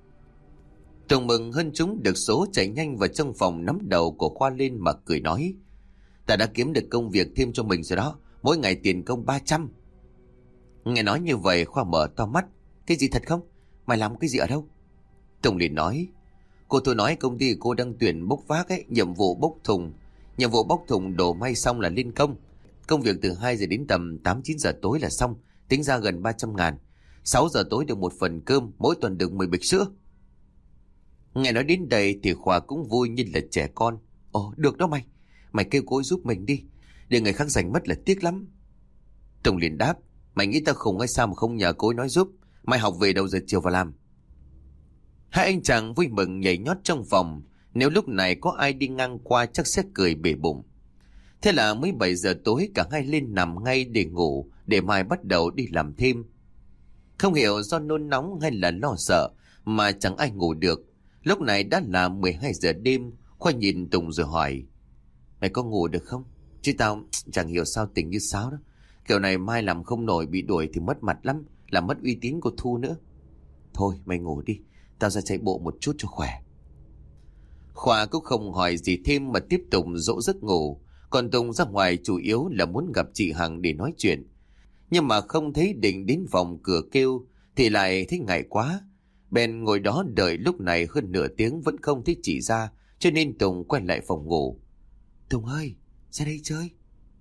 Tùng mừng hơn chúng được số, chạy nhanh vào trong phòng nắm đầu của Khoa lên mà cười nói: Ta đã kiếm được công việc thêm cho mình rồi đó, mỗi ngày tiền công 300. Nghe nói như vậy Khoa mở to mắt: Cái gì thật không? Mày làm cái gì ở đâu? Tùng liền nói: Cô Thu nói công ty cô đang tuyển bốc vác ấy, nhiệm vụ bốc thùng đổ may xong là lên công. Công việc từ 2 giờ đến tầm 8-9 giờ tối là xong, tính ra gần 300.000. 6 giờ tối được một phần cơm, mỗi tuần được 10 bịch sữa. Nghe nói đến đây thì Khoa cũng vui như là trẻ con. Ồ, được đó mày. Mày kêu cô ấy giúp mình đi, để người khác giành mất là tiếc lắm. Tùng liền đáp: Mày nghĩ tao khùng hay sao mà không nhờ cô ấy nói giúp? Mày học về đầu giờ chiều vào làm. Hai anh chàng vui mừng nhảy nhót trong phòng. Nếu lúc này có ai đi ngang qua chắc sẽ cười bể bụng. Thế là mới 7 giờ tối cả hai lên nằm ngay để ngủ, để mai bắt đầu đi làm thêm. Không hiểu do nôn nóng hay là lo sợ mà chẳng ai ngủ được. Lúc này đã là 12 giờ đêm. Khoa nhìn Tùng rồi hỏi: Mày có ngủ được không? Chứ tao chẳng hiểu sao tỉnh như sáo đó. Kiểu này mai làm không nổi, bị đuổi thì mất mặt lắm, làm mất uy tín của Thu nữa. Thôi mày ngủ đi, tao ra chạy bộ một chút cho khỏe. Khoa cũng không hỏi gì thêm mà tiếp tục dỗ giấc ngủ. Còn Tùng ra ngoài chủ yếu là muốn gặp chị Hằng để nói chuyện. Nhưng mà không thấy định đến vòng cửa kêu thì lại thấy ngại quá. Bèn ngồi đó đợi lúc này hơn nửa tiếng vẫn không thấy chị ra, cho nên Tùng quay lại phòng ngủ. Tùng ơi, ra đây chơi.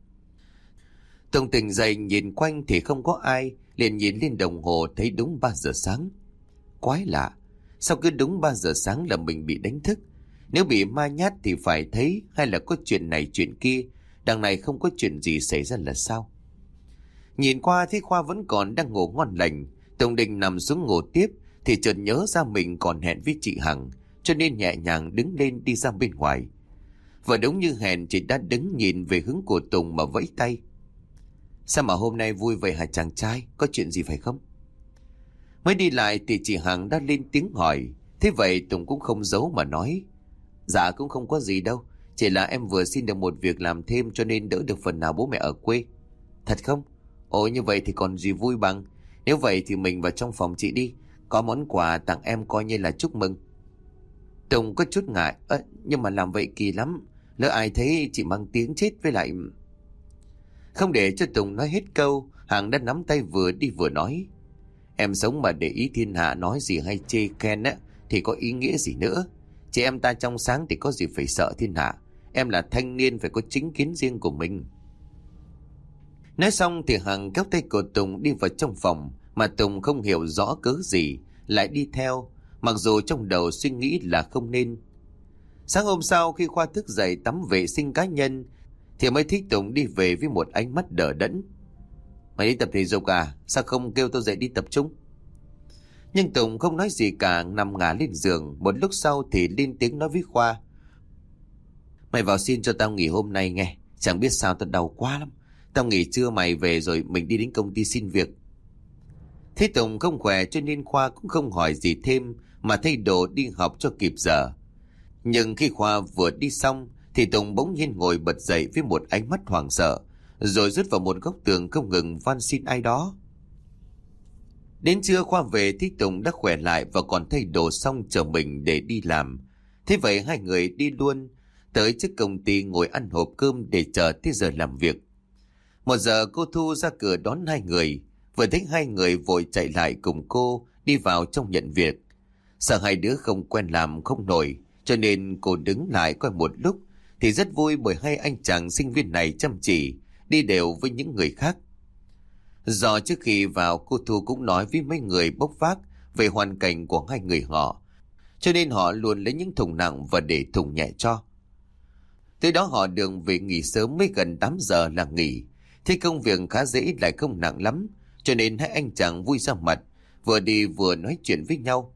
Tùng tỉnh dậy nhìn quanh thì không có ai, liền nhìn lên đồng hồ thấy đúng 3 giờ sáng. Quái lạ, sao cứ đúng 3 giờ sáng là mình bị đánh thức? Nếu bị ma nhát thì phải thấy, hay là có chuyện này chuyện kia, đằng này không có chuyện gì xảy ra là sao? Nhìn qua thấy Khoa vẫn còn đang ngủ ngon lành. Tùng định nằm xuống ngủ tiếp thì chợt nhớ ra mình còn hẹn với chị Hằng, cho nên nhẹ nhàng đứng lên đi ra bên ngoài. Và đúng như hẹn, chị đã đứng nhìn về hướng của Tùng mà vẫy tay. Sao mà hôm nay vui vậy hả chàng trai? Có chuyện gì phải không? Mới đi lại thì chị Hằng đã lên tiếng hỏi. Thế vậy Tùng cũng không giấu mà nói: Dạ cũng không có gì đâu, chỉ là em vừa xin được một việc làm thêm cho nên đỡ được phần nào bố mẹ ở quê. Thật không? Ồ, như vậy thì còn gì vui bằng. Nếu vậy thì mình vào trong phòng chị đi, có món quà tặng em coi như là chúc mừng. Tùng có chút ngại: Nhưng mà làm vậy kỳ lắm, lỡ ai thấy chị mang tiếng chết. Với lại... Không để cho Tùng nói hết câu, Hằng đã nắm tay vừa đi vừa nói: Em sống mà để ý thiên hạ nói gì hay chê khen á thì có ý nghĩa gì nữa. Chị em ta trong sáng thì có gì phải sợ thiên hạ. Em là thanh niên phải có chính kiến riêng của mình. Nói xong thì Hằng kéo tay của Tùng đi vào trong phòng, mà Tùng không hiểu rõ cớ gì lại đi theo, mặc dù trong đầu suy nghĩ là không nên. Sáng hôm sau khi Khoa thức dậy tắm vệ sinh cá nhân thì mới thấy Tùng đi về với một ánh mắt đờ đẫn. Mày đi tập thể dục à? Sao không kêu tôi dậy đi tập trung? Nhưng Tùng không nói gì cả, nằm ngả lên giường. Một lúc sau thì lên tiếng nói với Khoa: Mày vào xin cho tao nghỉ hôm nay nghe. Chẳng biết sao tao đau quá lắm. Tao nghỉ trưa mày về rồi mình đi đến công ty xin việc. Thế Tùng không khỏe cho nên Khoa cũng không hỏi gì thêm mà thay đồ đi học cho kịp giờ. Nhưng khi Khoa vừa đi xong thì Tùng bỗng nhiên ngồi bật dậy với một ánh mắt hoảng sợ, rồi rút vào một góc tường không ngừng van xin ai đó. Đến trưa Khoa về thì Tùng đã khỏe lại và còn thay đồ xong chờ mình để đi làm. Thế vậy hai người đi luôn tới trước công ty ngồi ăn hộp cơm để chờ tới giờ làm việc. 1 giờ cô Thu ra cửa đón hai người. Vừa thấy hai người vội chạy lại cùng cô đi vào trong nhận việc. Sợ hai đứa không quen làm không nổi cho nên cô đứng lại coi một lúc thì rất vui bởi hai anh chàng sinh viên này chăm chỉ, đi đều với những người khác. Do trước khi vào cô Thu cũng nói với mấy người bốc vác về hoàn cảnh của hai người họ, cho nên họ luôn lấy những thùng nặng và để thùng nhẹ cho. Tới đó họ đường về nghỉ sớm, mới gần 8 giờ là nghỉ. Thế công việc khá dễ lại không nặng lắm, cho nên hai anh chàng vui ra mặt, vừa đi vừa nói chuyện với nhau.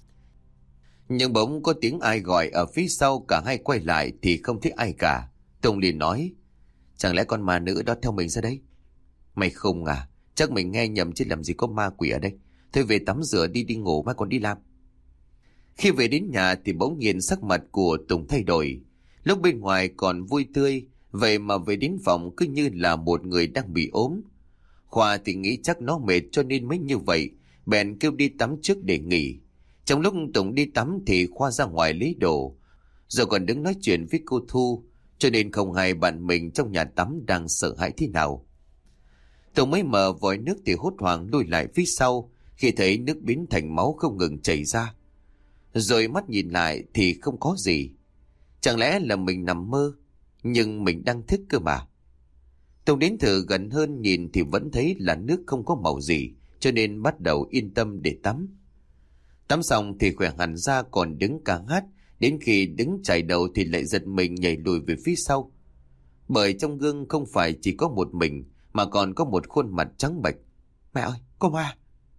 Nhưng bỗng có tiếng ai gọi ở phía sau, cả hai quay lại thì không thấy ai cả. Tùng liền nói: Chẳng lẽ con ma nữ đó theo mình ra đây? Mày không à? Chắc mình nghe nhầm chứ làm gì có ma quỷ ở đây. Thôi về tắm rửa đi ngủ mai còn đi làm. Khi về đến nhà thì bỗng nhiên sắc mặt của Tùng thay đổi. Lúc bên ngoài còn vui tươi, vậy mà về đến phòng cứ như là một người đang bị ốm. Khoa thì nghĩ chắc nó mệt cho nên mới như vậy, bèn kêu đi tắm trước để nghỉ. Trong lúc Tùng đi tắm thì Khoa ra ngoài lấy đồ, rồi còn đứng nói chuyện với cô Thu, cho nên không hay bạn mình trong nhà tắm đang sợ hãi thế nào. Tùng mới mở vòi nước thì hốt hoảng lùi lại phía sau khi thấy nước biến thành máu không ngừng chảy ra. Rồi mắt nhìn lại thì không có gì. Chẳng lẽ là mình nằm mơ? Nhưng mình đang thức cơ mà. Tùng đến thử gần hơn nhìn thì vẫn thấy là nước không có màu gì, cho nên bắt đầu yên tâm để tắm. Tắm xong thì khỏe hẳn ra, còn đứng ca hát. Đến khi đứng chải đầu thì lại giật mình nhảy lùi về phía sau. Bởi trong gương không phải chỉ có một mình, mà còn có một khuôn mặt trắng bệch. Mẹ ơi, có ma!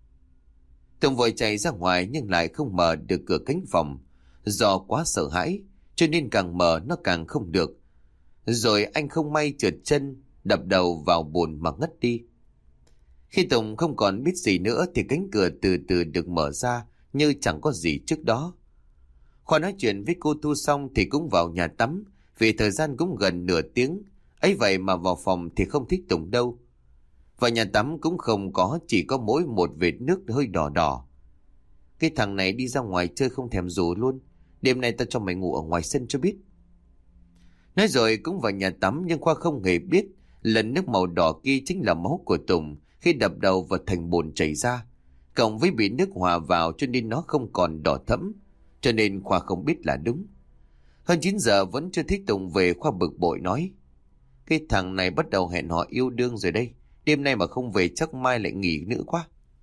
Tùng vội chạy ra ngoài nhưng lại không mở được cửa cánh phòng. Do quá sợ hãi cho nên càng mở nó càng không được. Rồi anh không may trượt chân, đập đầu vào bồn mà ngất đi. Khi Tùng không còn biết gì nữa thì cánh cửa từ từ được mở ra như chẳng có gì trước đó. Khoa nói chuyện với cô Thu xong thì cũng vào nhà tắm, vì thời gian cũng gần nửa tiếng. Ấy vậy mà vào phòng thì không thích Tùng đâu. Vào nhà tắm cũng không có, chỉ có mỗi một vệt nước hơi đỏ đỏ. Cái thằng này đi ra ngoài chơi không thèm rủ luôn. Đêm nay tao cho mày ngủ ở ngoài sân cho biết. Nói rồi cũng vào nhà tắm, nhưng Khoa không hề biết lần nước màu đỏ kia chính là máu của Tùng khi đập đầu vào thành bồn chảy ra. Cộng với bị nước hòa vào cho nên nó không còn đỏ thẫm, cho nên Khoa không biết là đúng. Hơn 9 giờ vẫn chưa thấy Tùng về, Khoa bực bội nói: Cái thằng này bắt đầu hẹn hò yêu đương rồi đây. Đêm nay mà không về chắc mai lại nghỉ nữa quá.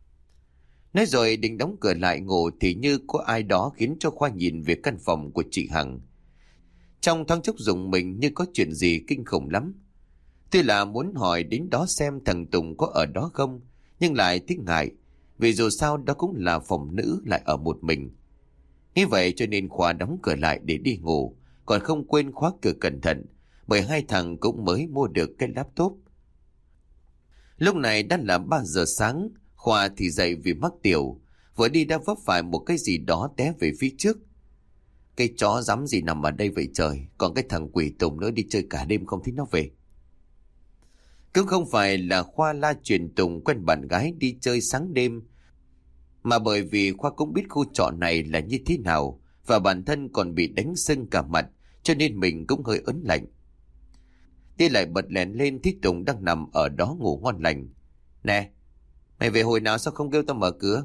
Nói rồi định đóng cửa lại ngủ thì như có ai đó khiến cho Khoa nhìn về căn phòng của chị Hằng. Trong thoáng chốc rùng mình như có chuyện gì kinh khủng lắm. Tuy là muốn hỏi đến đó xem thằng Tùng có ở đó không, nhưng lại tiếc ngại, vì dù sao đó cũng là phòng nữ, lại ở một mình. Như vậy cho nên Khoa đóng cửa lại để đi ngủ, còn không quên khóa cửa cẩn thận, bởi hai thằng cũng mới mua được cái laptop. Lúc này đã là 3 giờ sáng, Khoa thì dậy vì mắc tiểu, vừa đi đã vấp phải một cái gì đó té về phía trước. Cái chó dám gì nằm ở đây vậy trời, còn cái thằng quỷ Tùng nữa đi chơi cả đêm không thấy nó về. Cũng không phải là Khoa la truyền Tùng quen bạn gái đi chơi sáng đêm, mà bởi vì Khoa cũng biết khu trọ này là như thế nào, và bản thân còn bị đánh sưng cả mặt, cho nên mình cũng hơi ớn lạnh. Đi lại bật lèn lên thấy Tùng đang nằm ở đó ngủ ngon lành. Nè, mày về hồi nào sao không kêu tao mở cửa?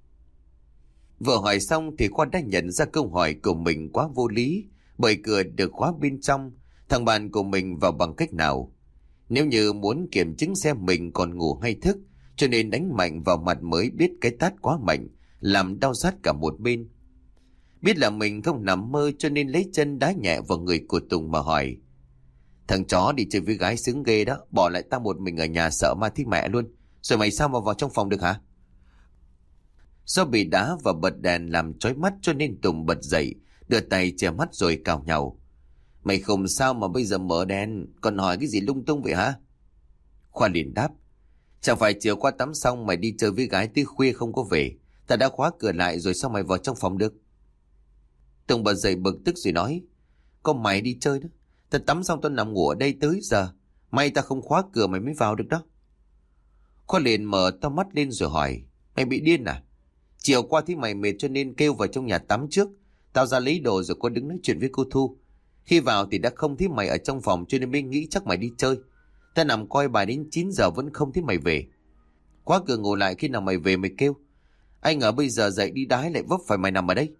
Vừa hỏi xong thì Khoa đã nhận ra câu hỏi của mình quá vô lý, bởi cửa được khóa bên trong, thằng bạn của mình vào bằng cách nào? Nếu như muốn kiểm chứng xem mình còn ngủ hay thức, cho nên đánh mạnh vào mặt mới biết cái tát quá mạnh, làm đau rát cả một bên. Biết là mình không nằm mơ cho nên lấy chân đá nhẹ vào người của Tùng mà hỏi: Thằng chó đi chơi với gái sướng ghê đó, bỏ lại tao một mình ở nhà sợ ma thích mẹ luôn. Rồi mày sao mà vào trong phòng được hả? Do bị đá và bật đèn làm chói mắt cho nên Tùng bật dậy, đưa tay che mắt rồi cào nhàu. Mày không sao mà bây giờ mở đèn, còn hỏi cái gì lung tung vậy hả? Khoa liền đáp. Chẳng phải chiều qua tắm xong mày đi chơi với gái tới khuya không có về. Ta đã khóa cửa lại rồi sao mày vào trong phòng được? Tùng bật dậy bực tức rồi nói. Có mày đi chơi đó. Ta tắm xong tao nằm ngủ ở đây tới giờ. May ta không khóa cửa mày mới vào được đó. Khoa liền mở to mắt lên rồi hỏi. Mày bị điên à? Chiều qua thì mày mệt cho nên kêu vào trong nhà tắm trước. Tao ra lấy đồ rồi có đứng nói chuyện với cô Thu. Khi vào thì đã không thấy mày ở trong phòng cho nên mới nghĩ chắc mày đi chơi. Ta nằm coi bài đến 9 giờ vẫn không thấy mày về. Khóa cửa ngủ lại, khi nào mày về mày kêu. Ai ngờ bây giờ dậy đi đái lại vấp phải mày nằm ở đây.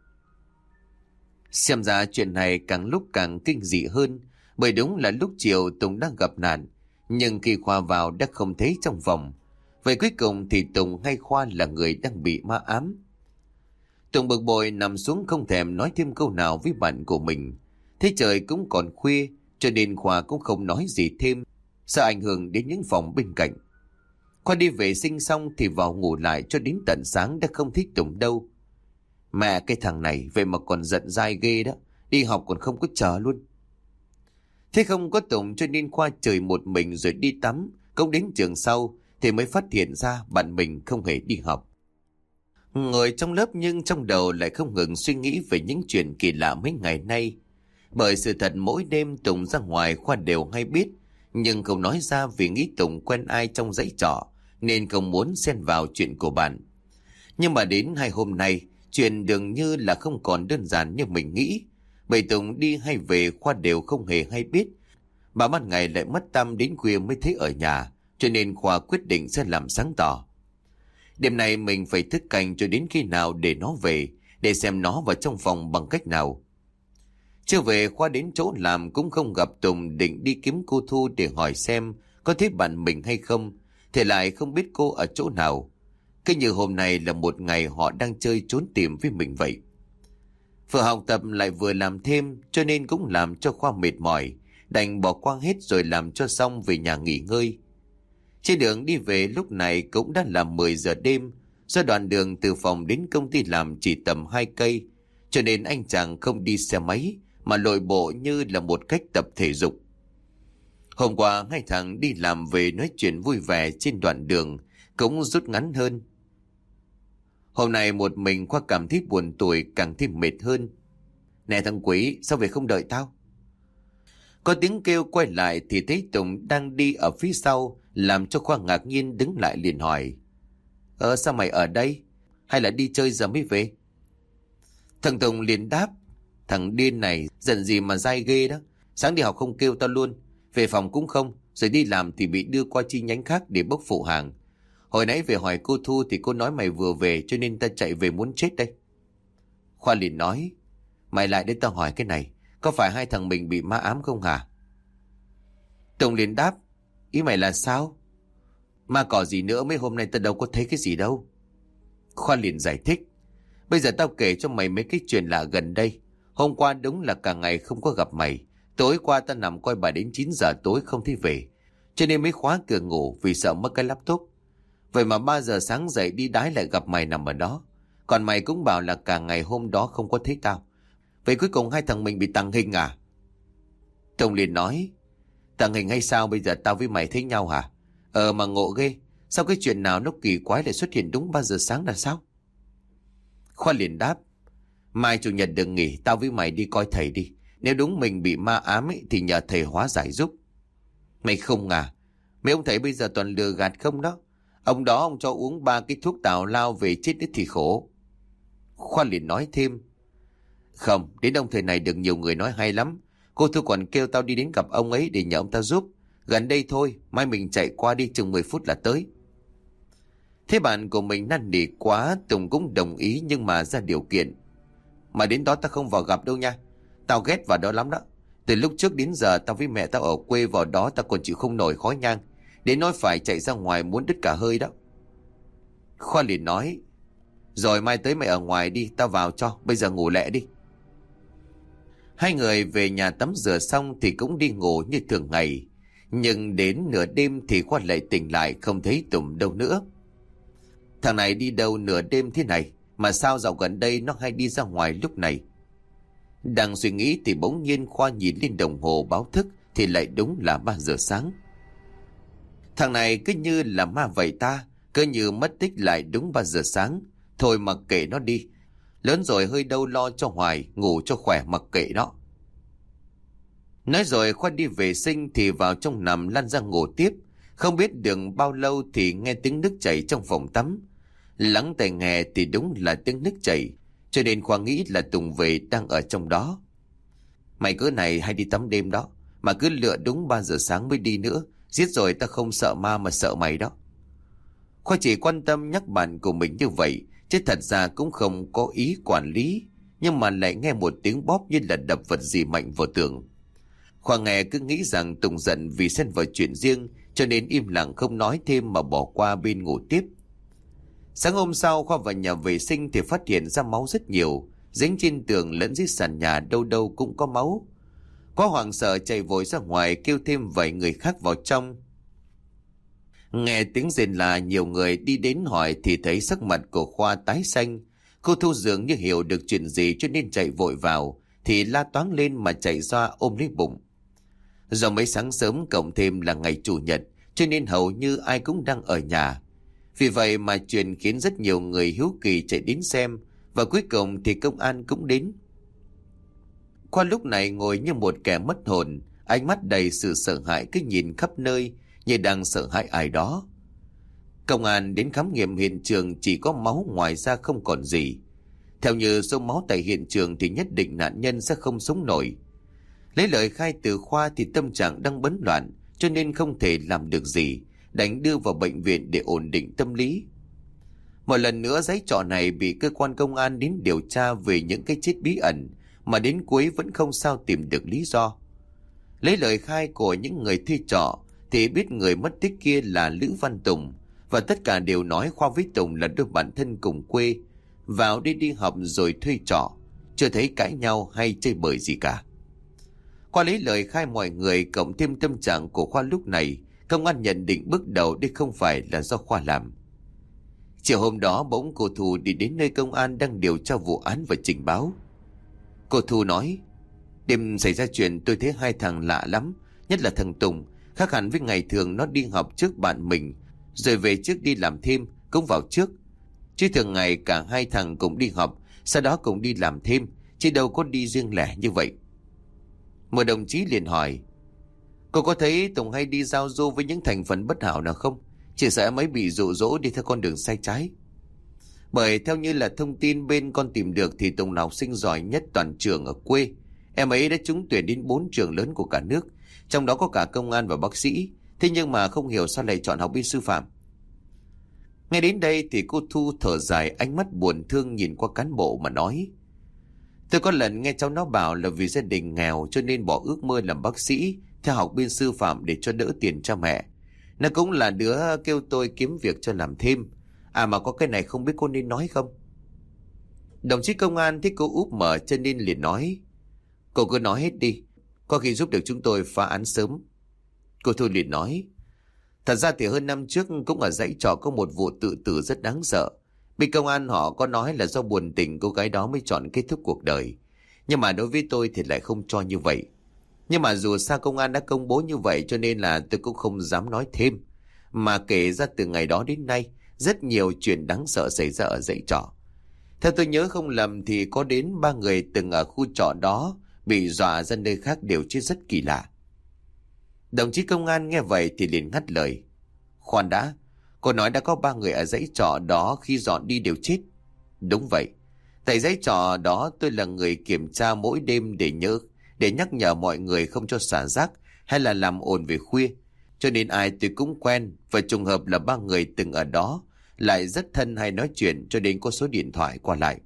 Xem ra chuyện này càng lúc càng kinh dị hơn. Bởi đúng là lúc chiều Tùng đang gặp nạn, nhưng khi Khoa vào đã không thấy trong phòng. Vậy cuối cùng thì Tùng hay Khoa là người đang bị ma ám? Tùng bực bội nằm xuống không thèm nói thêm câu nào với bạn của mình. Thế trời cũng còn khuya cho nên Khoa cũng không nói gì thêm, sợ ảnh hưởng đến những phòng bên cạnh. Khoa đi vệ sinh xong thì vào ngủ lại cho đến tận sáng đã không thích Tùng đâu. Mẹ cái thằng này vậy mà còn giận dai ghê đó, đi học còn không có chờ luôn. Thế không có Tùng cho nên Khoa chơi một mình rồi đi tắm. Cũng đến trường sau thì mới phát hiện ra bạn mình không hề đi học. Ngồi trong lớp nhưng trong đầu lại không ngừng suy nghĩ về những chuyện kỳ lạ mấy ngày nay. Bởi sự thật mỗi đêm Tùng ra ngoài Khoa đều hay biết, nhưng không nói ra vì nghĩ Tùng quen ai trong dãy trọ nên không muốn xen vào chuyện của bạn. Nhưng mà đến 2 hôm nay, chuyện dường như là không còn đơn giản như mình nghĩ. Bởi Tùng đi hay về Khoa đều không hề hay biết. Bà ban ngày lại mất tăm đến khuya mới thấy ở nhà, cho nên Khoa quyết định sẽ làm sáng tỏ. Đêm nay mình phải thức canh cho đến khi nào để nó về, để xem nó vào trong phòng bằng cách nào. Chưa về Khoa đến chỗ làm cũng không gặp Tùng, định đi kiếm cô Thu để hỏi xem có thấy bạn mình hay không, thì lại không biết cô ở chỗ nào. Cứ như hôm nay là một ngày họ đang chơi trốn tìm với mình vậy. Vừa học tập lại vừa làm thêm cho nên cũng làm cho Khoa mệt mỏi, đành bỏ qua hết rồi làm cho xong về nhà nghỉ ngơi. Trên đường đi về lúc này cũng đã là 10 giờ đêm, do đoạn đường từ phòng đến công ty làm chỉ tầm 2 cây, cho nên anh chàng không đi xe máy mà lội bộ như là một cách tập thể dục. Hôm qua 2 thằng đi làm về nói chuyện vui vẻ trên đoạn đường cũng rút ngắn hơn. Hôm nay một mình Khoa cảm thấy buồn tủi càng thêm mệt hơn. Nè thằng Quý, sao về không đợi tao? Có tiếng kêu quay lại thì thấy Tùng đang đi ở phía sau, làm cho Khoa ngạc nhiên đứng lại liền hỏi. Sao mày ở đây? Hay là đi chơi giờ mới về? Thằng Tùng liền đáp. Thằng điên này giận gì mà dai ghê đó. Sáng đi học không kêu tao luôn, về phòng cũng không, rồi đi làm thì bị đưa qua chi nhánh khác để bốc phụ hàng. Hồi nãy về hỏi cô Thu thì cô nói mày vừa về cho nên ta chạy về muốn chết đây. Khoa liền nói. Mày lại để tao hỏi cái này, có phải 2 thằng mình bị ma ám không hả? Tùng liền đáp. Ý mày là sao? Ma cỏ gì nữa, mấy hôm nay tao đâu có thấy cái gì đâu. Khoa liền giải thích. Bây giờ tao kể cho mày mấy cái chuyện lạ gần đây. Hôm qua đúng là cả ngày không có gặp mày. Tối qua tao nằm coi bài đến 9 giờ tối không thấy về, cho nên mới khóa cửa ngủ vì sợ mất cái laptop. Vậy mà 3 giờ sáng dậy đi đái lại gặp mày nằm ở đó. Còn mày cũng bảo là cả ngày hôm đó không có thấy tao. Vậy cuối cùng 2 thằng mình bị tàng hình à? Tùng liền nói. Tàng hình hay sao, bây giờ tao với mày thấy nhau hả? Mà ngộ ghê. Sao cái chuyện nào nó kỳ quái lại xuất hiện đúng 3 giờ sáng là sao? Khoa liền đáp. Mai chủ nhật đừng nghỉ, tao với mày đi coi thầy đi. Nếu đúng mình bị ma ám ấy, thì nhờ thầy hóa giải giúp. Mày không à? Mấy ông thầy bây giờ toàn lừa gạt không đó. Ông đó ông cho uống 3 cái thuốc tào lao về chết ít thì khổ. Khoa liền nói thêm. Không, đến ông thầy này được nhiều người nói hay lắm. Cô Thu còn kêu tao đi đến gặp ông ấy để nhờ ông ta giúp. Gần đây thôi, mai mình chạy qua đi chừng 10 phút là tới. Thế bạn của mình năn nỉ quá, Tùng cũng đồng ý nhưng mà ra điều kiện. Mà đến đó tao không vào gặp đâu nha. Tao ghét vào đó lắm đó. Từ lúc trước đến giờ tao với mẹ tao ở quê vào đó tao còn chịu không nổi khói nhang. Đến nói phải chạy ra ngoài muốn đứt cả hơi đó. Khoa liền nói. Rồi mai tới mày ở ngoài đi, tao vào cho, bây giờ ngủ lẹ đi. 2 người về nhà tắm rửa xong thì cũng đi ngủ như thường ngày. Nhưng đến nửa đêm thì Khoa lại tỉnh lại không thấy Tùng đâu nữa. Thằng này đi đâu nửa đêm thế này, mà sao dạo gần đây nó hay đi ra ngoài lúc này? Đang suy nghĩ thì bỗng nhiên Khoa nhìn lên đồng hồ báo thức thì lại đúng là 3 giờ sáng. Thằng này cứ như là ma vậy ta, cứ như mất tích lại đúng 3 giờ sáng. Thôi mặc kệ nó đi, lớn rồi hơi đâu lo cho hoài, ngủ cho khỏe mặc kệ nó. Nói rồi Khoa đi vệ sinh thì vào trong nằm lăn ra ngủ tiếp. Không biết được bao lâu thì nghe tiếng nước chảy trong phòng tắm. Lắng tai nghe thì đúng là tiếng nước chảy, cho nên Khoa nghĩ là Tùng về đang ở trong đó. Mày cứ này hay đi tắm đêm đó, mà cứ lựa đúng 3 giờ sáng mới đi nữa. Giết rồi ta không sợ ma mà sợ mày đó. Khoa chỉ quan tâm nhắc bạn của mình như vậy, chứ thật ra cũng không có ý quản lý. Nhưng mà lại nghe một tiếng bóp như là đập vật gì mạnh vào tường. Khoa nghe cứ nghĩ rằng Tùng giận vì xen vào chuyện riêng, cho nên im lặng không nói thêm mà bỏ qua bên ngủ tiếp. Sáng hôm sau Khoa vào nhà vệ sinh thì phát hiện ra máu rất nhiều, dính trên tường lẫn dưới sàn nhà, đâu đâu cũng có máu. Khoa hoảng sợ chạy vội ra ngoài kêu thêm vài người khác vào trong. Nghe tiếng rền là nhiều người đi đến hỏi thì thấy sắc mặt của Khoa tái xanh. Cô Thu dường như hiểu được chuyện gì cho nên chạy vội vào, thì la toáng lên mà chạy ra ôm lấy bụng. Do mấy sáng sớm cộng thêm là ngày chủ nhật, cho nên hầu như ai cũng đang ở nhà. Vì vậy mà chuyện khiến rất nhiều người hiếu kỳ chạy đến xem, và cuối cùng thì công an cũng đến. Khoa lúc này ngồi như một kẻ mất hồn, ánh mắt đầy sự sợ hãi cứ nhìn khắp nơi như đang sợ hãi ai đó. Công an đến khám nghiệm hiện trường chỉ có máu, ngoài ra không còn gì. Theo như số máu tại hiện trường thì nhất định nạn nhân sẽ không sống nổi. Lấy lời khai từ Khoa thì tâm trạng đang bấn loạn, cho nên không thể làm được gì, đành đưa vào bệnh viện để ổn định tâm lý. Một lần nữa giấy trọ này bị cơ quan công an đến điều tra về những cái chết bí ẩn, mà đến cuối vẫn không sao tìm được lý do. Lấy lời khai của những người thuê trọ thì biết người mất tích kia là Lữ Văn Tùng, và tất cả đều nói Khoa với Tùng là đôi bạn thân cùng quê, vào đây đi học rồi thuê trọ, chưa thấy cãi nhau hay chơi bời gì cả. Qua lấy lời khai mọi người cộng thêm tâm trạng của Khoa lúc này, công an nhận định bước đầu đây không phải là do Khoa làm. Chiều hôm đó bỗng cô Thu đi đến nơi công an đang điều tra vụ án và trình báo. Cô Thu nói: đêm xảy ra chuyện tôi thấy hai thằng lạ lắm, nhất là thằng Tùng, khác hẳn với ngày thường. Nó đi học trước bạn mình, rồi về trước đi làm thêm, cũng vào trước. Chứ thường ngày cả hai thằng cùng đi học, sau đó cùng đi làm thêm, chứ đâu có đi riêng lẻ như vậy. Một đồng chí liền hỏi: cô có thấy Tùng hay đi giao du với những thành phần bất hảo nào không? Chỉ sợ em ấy bị dụ dỗ đi theo con đường sai trái. Bởi theo như là thông tin bên con tìm được thì Tùng là học sinh giỏi nhất toàn trường ở quê. Em ấy đã trúng tuyển đến 4 trường lớn của cả nước, trong đó có cả công an và bác sĩ. Thế nhưng mà không hiểu sao lại chọn học bên sư phạm. Nghe đến đây thì cô Thu thở dài, ánh mắt buồn thương nhìn qua cán bộ mà nói: tôi có lần nghe cháu nó bảo là vì gia đình nghèo cho nên bỏ ước mơ làm bác sĩ, theo học bên sư phạm để cho đỡ tiền cho mẹ. Nó cũng là đứa kêu tôi kiếm việc cho làm thêm. À mà có cái này không biết cô nên nói không? Đồng chí công an thấy cô úp mở cho nên liền nói: cô cứ nói hết đi, có khi giúp được chúng tôi phá án sớm. Cô Thu liền nói: thật ra thì hơn năm trước cũng ở dãy trọ có một vụ tự tử rất đáng sợ. Bên công an họ có nói là do buồn tình cô gái đó mới chọn kết thúc cuộc đời. Nhưng mà đối với tôi thì lại không cho như vậy. Nhưng mà dù sao công an đã công bố như vậy cho nên là tôi cũng không dám nói thêm. Mà kể ra từ ngày đó đến nay, rất nhiều chuyện đáng sợ xảy ra ở dãy trọ. Theo tôi nhớ không lầm thì có đến 3 người từng ở khu trọ đó bị dọa ra nơi khác đều chết rất kỳ lạ. Đồng chí công an nghe vậy thì liền ngắt lời: khoan đã, cô nói đã có 3 người ở dãy trọ đó khi dọn đi đều chết. Đúng vậy. Tại dãy trọ đó tôi là người kiểm tra mỗi đêm để nhắc nhở mọi người không cho xả rác hay là làm ồn về khuya. Cho nên ai tôi cũng quen, và trùng hợp là 3 người từng ở đó lại rất thân hay nói chuyện, cho nên có số điện thoại qua lại.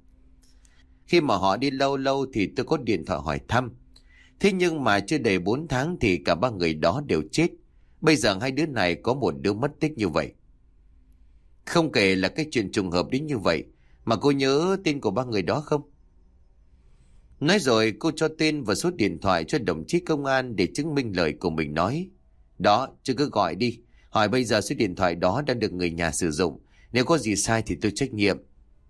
Khi mà họ đi lâu lâu thì tôi có điện thoại hỏi thăm. Thế nhưng mà chưa đầy 4 tháng thì cả 3 người đó đều chết. Bây giờ 2 đứa này có một đứa mất tích như vậy. Không kể là cái chuyện trùng hợp đến như vậy, mà cô nhớ tên của 3 người đó không? Nói rồi cô cho tên và số điện thoại cho đồng chí công an để chứng minh lời của mình nói. Đó, chứ cứ gọi đi, hỏi bây giờ số điện thoại đó đang được người nhà sử dụng, Nếu có gì sai thì tôi trách nhiệm.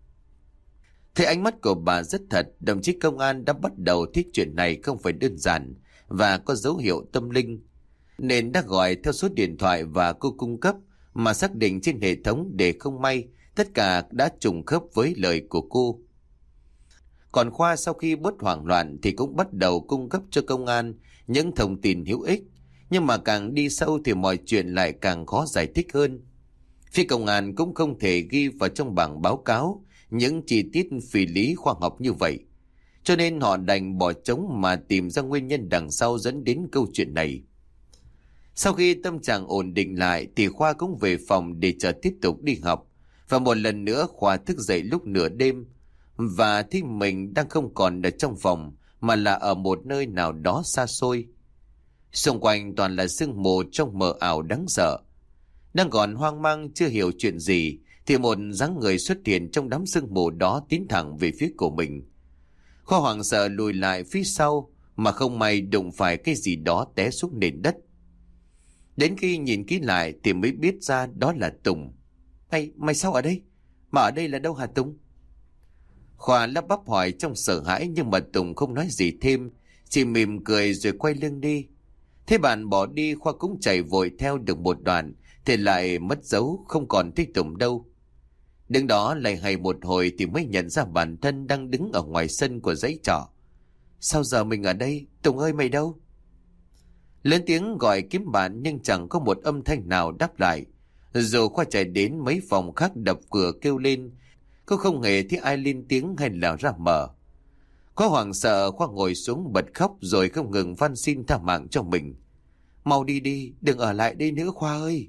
Thấy ánh mắt của bà rất thật, đồng chí công an đã bắt đầu thấy chuyện này không phải đơn giản và có dấu hiệu tâm linh, nên đã gọi theo số điện thoại và cô cung cấp mà xác định trên hệ thống để không may tất cả đã trùng khớp với lời của cô. Còn Khoa sau khi bớt hoảng loạn thì cũng bắt đầu cung cấp cho công an những thông tin hữu ích, nhưng mà càng đi sâu thì mọi chuyện lại càng khó giải thích hơn. Phía công an cũng không thể ghi vào trong bảng báo cáo những chi tiết phi lý khoa học như vậy, cho nên họ đành bỏ trống mà tìm ra nguyên nhân đằng sau dẫn đến câu chuyện này. Sau khi tâm trạng ổn định lại thì Khoa cũng về phòng để chờ tiếp tục đi học. Và một lần nữa Khoa thức dậy lúc nửa đêm và thấy mình đang không còn ở trong phòng mà là ở một nơi nào đó xa xôi. Xung quanh toàn là sương mù trong mờ ảo đáng sợ. Đang còn hoang mang chưa hiểu chuyện gì thì một dáng người xuất hiện trong đám sương mù đó tiến thẳng về phía của mình. Khoa hoảng sợ lùi lại phía sau mà không may đụng phải cái gì đó té xuống nền đất. Đến khi nhìn kỹ lại thì mới biết ra đó là Tùng. Mày sao ở đây? Mà ở đây là đâu hả Tùng? Khoa lắp bắp hỏi trong sợ hãi, nhưng mà Tùng không nói gì thêm, chỉ mỉm cười rồi quay lưng đi. Thế bạn bỏ đi, Khoa cũng chạy vội theo được một đoạn thì lại mất dấu, không còn thấy Tùng đâu. Đứng đó lại hay một hồi thì mới nhận ra bản thân đang đứng ở ngoài sân của dãy trọ. Sao giờ mình ở đây? Tùng ơi, mày đâu? Lớn tiếng gọi kiếm bạn nhưng chẳng có một âm thanh nào đáp lại. Dù Khoa chạy đến mấy phòng khác đập cửa kêu lên, cô không hề thấy ai lên tiếng hay là ra mở. Khoa hoảng sợ, Khoa ngồi xuống bật khóc rồi không ngừng van xin tha mạng cho mình. Mau đi đi, đừng ở lại đây nữa Khoa ơi.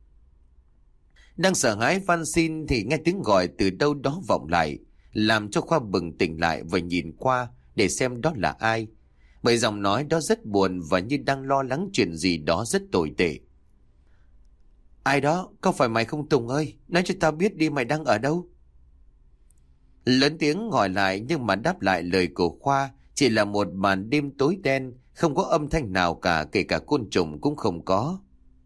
Đang sợ hãi van xin thì nghe tiếng gọi từ đâu đó vọng lại, làm cho Khoa bừng tỉnh lại và nhìn qua để xem đó là ai. Bởi giọng nói đó rất buồn và như đang lo lắng chuyện gì đó rất tồi tệ. Ai đó? Có phải mày không Tùng ơi? Nói cho tao biết đi, mày đang ở đâu? Lớn tiếng gọi lại nhưng mà đáp lại lời của Khoa chỉ là một màn đêm tối đen, không có âm thanh nào cả, kể cả côn trùng cũng không có.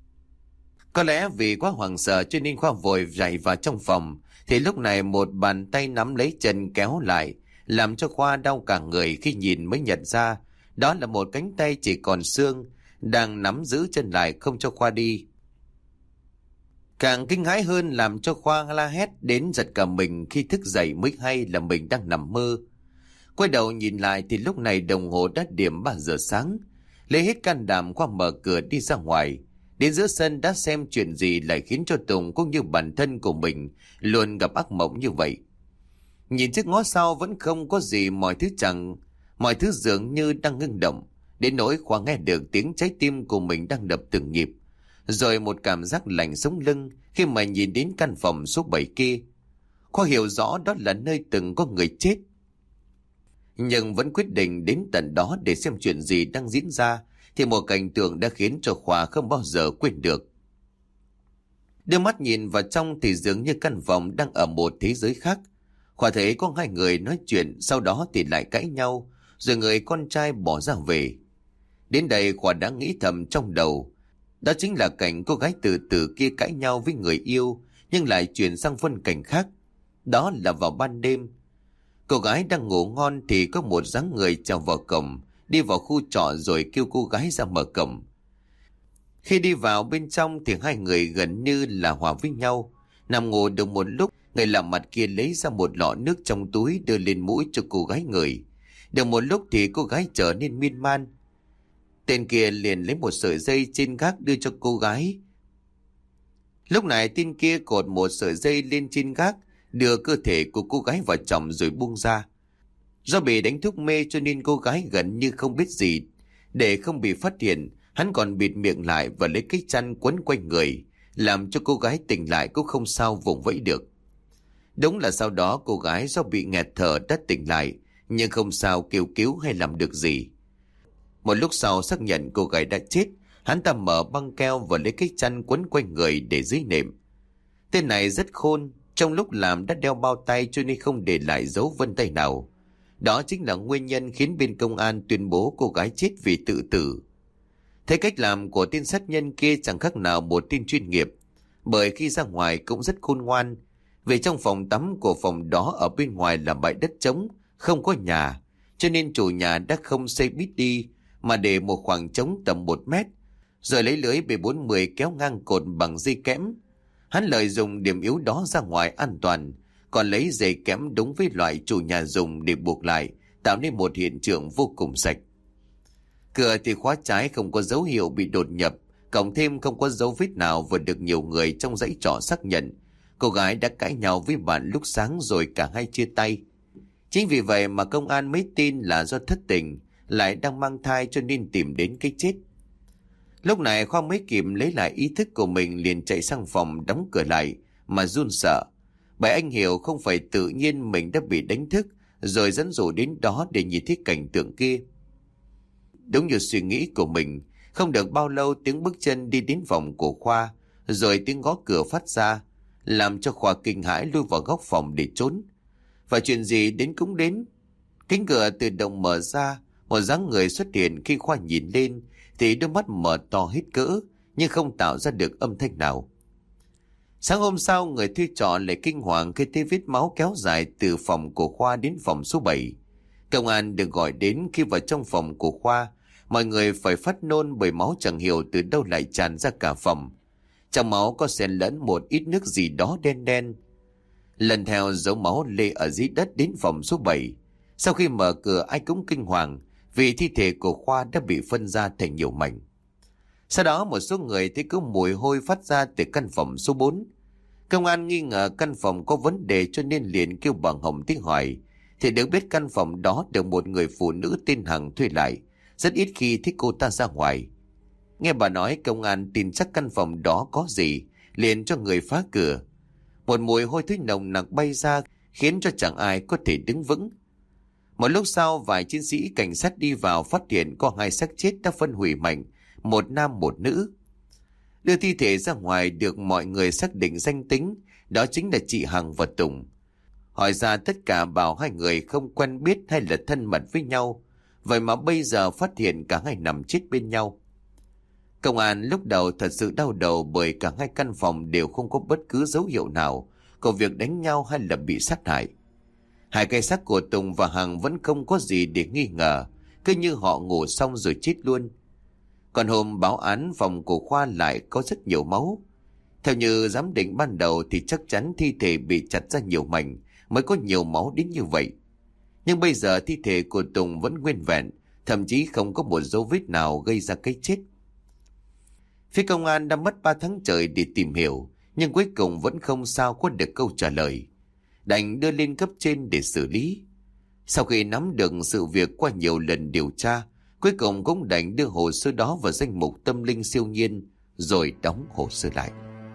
Có lẽ vì quá hoảng sợ cho nên Khoa vội chạy vào trong phòng, thì lúc này một bàn tay nắm lấy chân kéo lại, làm cho Khoa đau cả người khi nhìn mới nhận ra đó là một cánh tay chỉ còn xương đang nắm giữ chân lại không cho Khoa đi. Càng kinh hãi hơn làm cho Khoa la hét đến giật cả mình khi thức dậy mới hay là mình đang nằm mơ. Quay đầu nhìn lại thì lúc này đồng hồ đã điểm 3 giờ sáng. Lấy hết can đảm, Khoa mở cửa đi ra ngoài. Đến giữa sân đã xem chuyện gì lại khiến cho Tùng cũng như bản thân của mình luôn gặp ác mộng như vậy. Nhìn chiếc ngó sau vẫn không có gì, mọi thứ dường như đang ngưng động. Đến nỗi Khoa nghe được tiếng trái tim của mình đang đập từng nhịp. Rồi một cảm giác lạnh sống lưng khi mà nhìn đến căn phòng số 7 kia. Khoa hiểu rõ đó là nơi từng có người chết, nhưng vẫn quyết định đến tận đó để xem chuyện gì đang diễn ra, thì một cảnh tượng đã khiến cho Khoa không bao giờ quên được. Đưa mắt nhìn vào trong thì dường như căn phòng đang ở một thế giới khác. Khoa thấy có hai người nói chuyện, sau đó thì lại cãi nhau, rồi người con trai bỏ ra về. Đến đây Khoa đã nghĩ thầm trong đầu, đó chính là cảnh cô gái từ từ kia cãi nhau với người yêu, nhưng lại chuyển sang phân cảnh khác. Đó là vào ban đêm. Cô gái đang ngủ ngon thì có một dáng người trèo vào cổng, đi vào khu trọ rồi kêu cô gái ra mở cổng. Khi đi vào bên trong thì hai người gần như là hòa với nhau. Nằm ngủ được một lúc, người lạ mặt kia lấy ra một lọ nước trong túi đưa lên mũi cho cô gái ngửi. Được một lúc thì cô gái trở nên miên man. Tên kia liền lấy một sợi dây trên gác đưa cho cô gái. Lúc này tên kia cột một sợi dây lên trên gác, đưa cơ thể của cô gái vào chồng rồi buông ra. Do bị đánh thuốc mê cho nên cô gái gần như không biết gì. Để không bị phát hiện, hắn còn bịt miệng lại và lấy cái chăn quấn quanh người, làm cho cô gái tỉnh lại cũng không sao vùng vẫy được. Đúng là sau đó cô gái do bị nghẹt thở đã tỉnh lại, nhưng không sao kêu cứu hay làm được gì. Một lúc sau xác nhận cô gái đã chết, hắn ta mở băng keo và lấy cái chăn quấn quanh người để dưới nệm. Tên này rất khôn, trong lúc làm đã đeo bao tay cho nên không để lại dấu vân tay nào. Đó chính là nguyên nhân khiến bên công an tuyên bố cô gái chết vì tự tử. Thấy cách làm của tên sát nhân kia chẳng khác nào một tên chuyên nghiệp, bởi khi ra ngoài cũng rất khôn ngoan. Vì trong phòng tắm của phòng đó ở bên ngoài là bãi đất trống, không có nhà, cho nên chủ nhà đã không xây bít đi mà để một khoảng trống tầm 1 mét, rồi lấy lưới B40 kéo ngang cột bằng dây kẽm. Hắn lợi dụng điểm yếu đó ra ngoài an toàn, còn lấy dây kẽm đúng với loại chủ nhà dùng để buộc lại, tạo nên một hiện trường vô cùng sạch. Cửa thì khóa trái, không có dấu hiệu bị đột nhập, cộng thêm không có dấu vết nào vừa được nhiều người trong dãy trọ xác nhận. Cô gái đã cãi nhau với bạn lúc sáng rồi cả hai chia tay. Chính vì vậy mà công an mới tin là do thất tình, lại đang mang thai cho nên tìm đến cái chết. Lúc này Khoa mới kịp lấy lại ý thức của mình, liền chạy sang phòng đóng cửa lại mà run sợ. Bởi anh hiểu không phải tự nhiên mình đã bị đánh thức rồi dẫn dụ đến đó để nhìn thấy cảnh tượng kia. Đúng như suy nghĩ của mình, không được bao lâu tiếng bước chân đi đến phòng của Khoa, rồi tiếng gõ cửa phát ra, làm cho Khoa kinh hãi lui vào góc phòng để trốn. Và chuyện gì đến cũng đến. Cánh cửa tự động mở ra, một dáng người xuất hiện. Khi Khoa nhìn lên thì đôi mắt mở to hết cỡ, nhưng không tạo ra được âm thanh nào. Sáng hôm sau, người thuê trọ lại kinh hoàng khi thấy vết máu kéo dài từ phòng của Khoa đến phòng số 7. Công an được gọi đến. Khi vào trong phòng của Khoa, mọi người phải phát nôn bởi máu chẳng hiểu từ đâu lại tràn ra cả phòng. Trong máu có xen lẫn một ít nước gì đó đen đen. Lần theo dấu máu lê ở dưới đất đến phòng số 7. Sau khi mở cửa, ai cũng kinh hoàng vì thi thể của Khoa đã bị phân ra thành nhiều mảnh. Sau đó một số người thấy có mùi hôi phát ra từ căn phòng số 4. Công an nghi ngờ căn phòng có vấn đề cho nên liền kêu bà Hồng tới hỏi, thì được biết căn phòng đó được một người phụ nữ tên Hằng thuê lại, rất ít khi thích cô ta ra ngoài. Nghe bà nói, công an tin chắc căn phòng đó có gì, liền cho người phá cửa. Một mùi hôi thối nồng nặc bay ra khiến cho chẳng ai có thể đứng vững. Một lúc sau, vài chiến sĩ cảnh sát đi vào phát hiện có 2 xác chết đã phân hủy mạnh, một nam một nữ. Đưa thi thể ra ngoài được mọi người xác định danh tính, đó chính là chị Hằng và Tùng. Hỏi ra tất cả bảo hai người không quen biết hay là thân mật với nhau, vậy mà bây giờ phát hiện cả hai nằm chết bên nhau. Công an lúc đầu thật sự đau đầu bởi cả hai căn phòng đều không có bất cứ dấu hiệu nào của việc đánh nhau hay là bị sát hại. Hai cái xác của Tùng và Hằng vẫn không có gì để nghi ngờ, cứ như họ ngủ xong rồi chết luôn. Còn hôm báo án, phòng của Khoa lại có rất nhiều máu. Theo như giám định ban đầu thì chắc chắn thi thể bị chặt ra nhiều mảnh mới có nhiều máu đến như vậy. Nhưng bây giờ thi thể của Tùng vẫn nguyên vẹn, thậm chí không có một dấu vết nào gây ra cái chết. Phía công an đã mất 3 tháng trời để tìm hiểu, nhưng cuối cùng vẫn không sao có được câu trả lời. Đành đưa lên cấp trên để xử lý. Sau khi nắm được sự việc qua nhiều lần điều tra, cuối cùng cũng đành đưa hồ sơ đó vào danh mục tâm linh siêu nhiên, rồi đóng hồ sơ lại.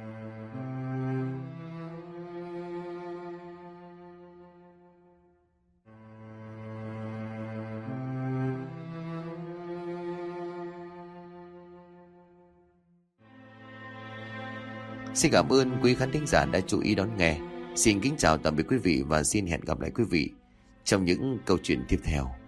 Xin cảm ơn quý khán thính giả đã chú ý đón nghe. Xin kính chào tạm biệt quý vị và xin hẹn gặp lại quý vị trong những câu chuyện tiếp theo.